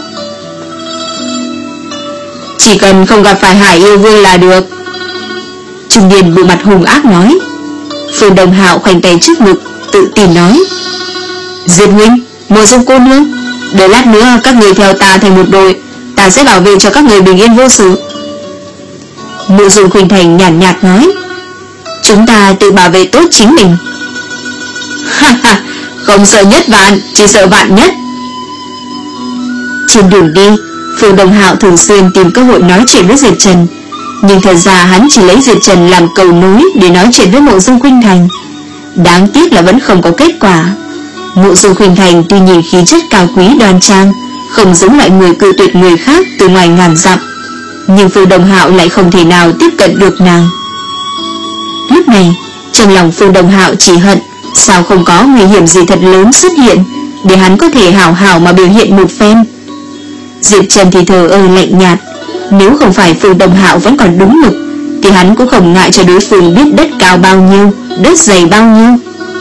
Chỉ cần không gặp phải Hải Yêu Vương là được. Trung niên bộ mặt hung ác nói. Phù Đồng Hạo khoanh tay trước ngực, tự tin nói. Diệp huynh, Mộ Dung cô nương, để lát nữa các người theo ta thành một đội, ta sẽ bảo vệ cho các người bình yên vô sự. Mộ Dung Khuynh Thành nhàn nhạt, nhạt nói. Chúng ta tự bảo vệ tốt chính mình. Ha ha, không sợ nhất vạn, chỉ sợ vạn nhất. Trên đường đi, Phù Đồng Hạo thường xuyên tìm cơ hội nói chuyện với Diệp Trần, nhưng thật ra hắn chỉ lấy Diệp Trần làm cầu nối để nói chuyện với Mộ Dung Khuynh Thành. Đáng tiếc là vẫn không có kết quả. Mộ Dung Khuynh Thành tuy nhìn khí chất cao quý đoan trang, không giống loại người cự tuyệt người khác từ ngoài ngàn dặm, nhưng Phương Đông Hạo lại không thể nào tiếp cận được nàng. Lúc này trong lòng Phương Đông Hạo chỉ hận sao không có nguy hiểm gì thật lớn xuất hiện để hắn có thể hảo hảo mà biểu hiện một phen. Diệp Trần thì thờ ơ lạnh nhạt, nếu không phải Phương Đông Hạo vẫn còn đúng mực thì hắn cũng không ngại cho đối phương biết đất cao bao nhiêu, đất dày bao nhiêu.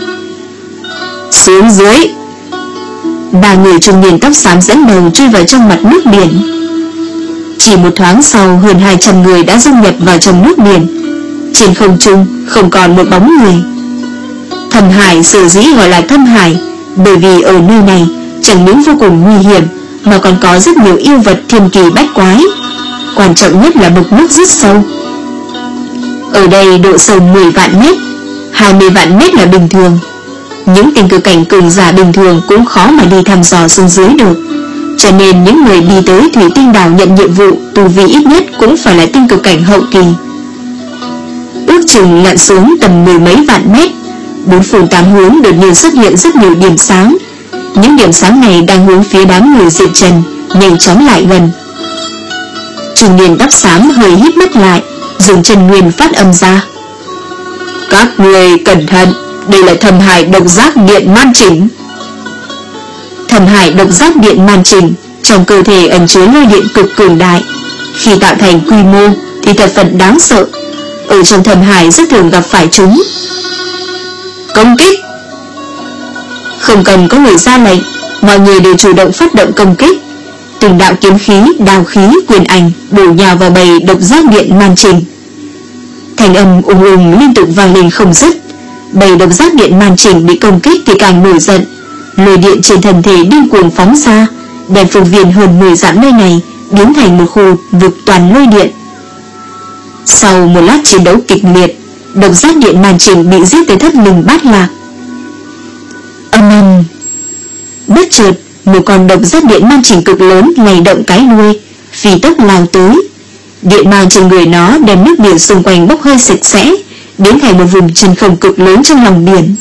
Xuống dưới. Ba người trung niên tóc xám dẫn đầu chui vào trong mặt nước biển. Chỉ một thoáng sau, hơn hai trăm người đã dung nhập vào trong nước biển. Trên không trung không còn một bóng người. Thâm Hải sở dĩ gọi là Thâm Hải bởi vì ở nơi này chẳng những vô cùng nguy hiểm mà còn có rất nhiều yêu vật thiên kỳ bách quái. Quan trọng nhất là mực nước rất sâu. Ở đây độ sâu mười vạn mét, hai mươi vạn mét là bình thường. Những tinh cực cảnh cường giả bình thường cũng khó mà đi thăm dò xuống dưới được. Cho nên những người đi tới Thủy Tinh Đảo nhận nhiệm vụ tu vi ít nhất cũng phải là tinh cực cảnh hậu kỳ. Ước chừng lặn xuống tầm mười mấy vạn mét, bốn phương tám hướng đột nhiên xuất hiện rất nhiều điểm sáng. Những điểm sáng này đang hướng phía đám người Diệp Trần nhanh chóng lại gần. Trung niên tóc xám hơi hít mắt lại, dùng chân nguyên phát âm ra: các người cẩn thận, đây là Thâm Hải độc giác điện man chỉnh. Thâm Hải độc giác điện man chỉnh trong cơ thể ẩn chứa lôi điện cực cường đại, khi tạo thành quy mô thì thật phần đáng sợ. Ở trong Thâm Hải rất thường gặp phải chúng. Công kích. Không cần có người ra lệnh, mọi người đều chủ động phát động công kích. Từng đạo kiếm khí, đao khí, quyền ảnh bổ nhào vào bầy độc giác điện man chỉnh. Thành âm ùng ùng liên tục vang lên không dứt. Bầy độc giác điện man chỉnh bị công kích thì càng nổi giận, lôi điện trên thân thể điên cuồng phóng ra, đem phương viên hơn mười dặm nơi này biến thành một khu vực toàn lôi điện. Sau một lát chiến đấu kịch liệt, độc giác điện man chỉnh bị giết tới thất linh bát lạc. Âm ầm. Bất chợt, một con độc giác điện man chỉnh cực lớn lay động cái đuôi, phi tốc lao tới. Điện mang trên người nó đem nước biển xung quanh bốc hơi sạch sẽ, biến thành một vùng chân không cực lớn trong lòng biển.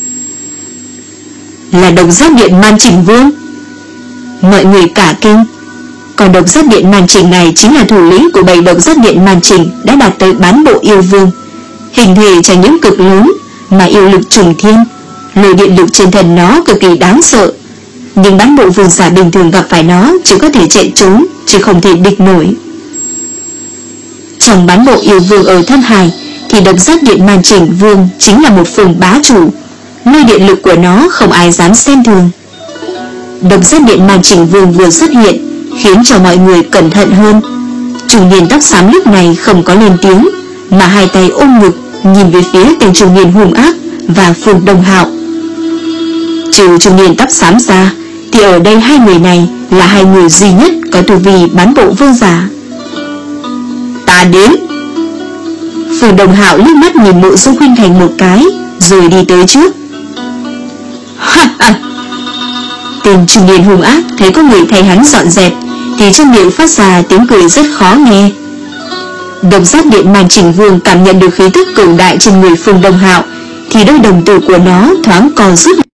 Là độc giác điện man chỉnh vương. Mọi người cả kinh. Còn độc giác điện man chỉnh này chính là thủ lĩnh của bầy độc giác điện man chỉnh đã đạt tới bán bộ yêu vương. Hình thể chẳng những cực lớn mà yêu lực trùng thiên, lôi điện lực trên thân nó cực kỳ đáng sợ. Nhưng bán bộ vương giả bình thường gặp phải nó chỉ có thể chạy trốn, chứ không thể địch nổi. Trong bán bộ yêu vương ở Thâm Hải thì độc giác điện man chỉnh vương chính là một phương bá chủ, lôi điện lực của nó không ai dám xem thường. Độc giác điện man chỉnh vương vừa xuất hiện khiến cho mọi người cẩn thận hơn. Trung niên tóc xám lúc này không có lên tiếng, mà hai tay ôm ngực nhìn về phía tên trung niên hung ác và Phương Đông Hạo. Trừ trung niên tóc xám ra thì ở đây hai người này là hai người duy nhất có tu vi bán bộ vương giả. Ta đến. Phương Đông Hạo liếc mắt nhìn Mộ Dung Khuynh Thành một cái rồi đi tới trước. Ha ha. Tên trung niên hung ác thấy có người thay hắn dọn dẹp thì trong miệng phát ra tiếng cười rất khó nghe. Độc giác điện man chỉnh vương cảm nhận được khí tức cường đại trên người Phương Đông Hạo thì đôi đồng tử của nó thoáng co rút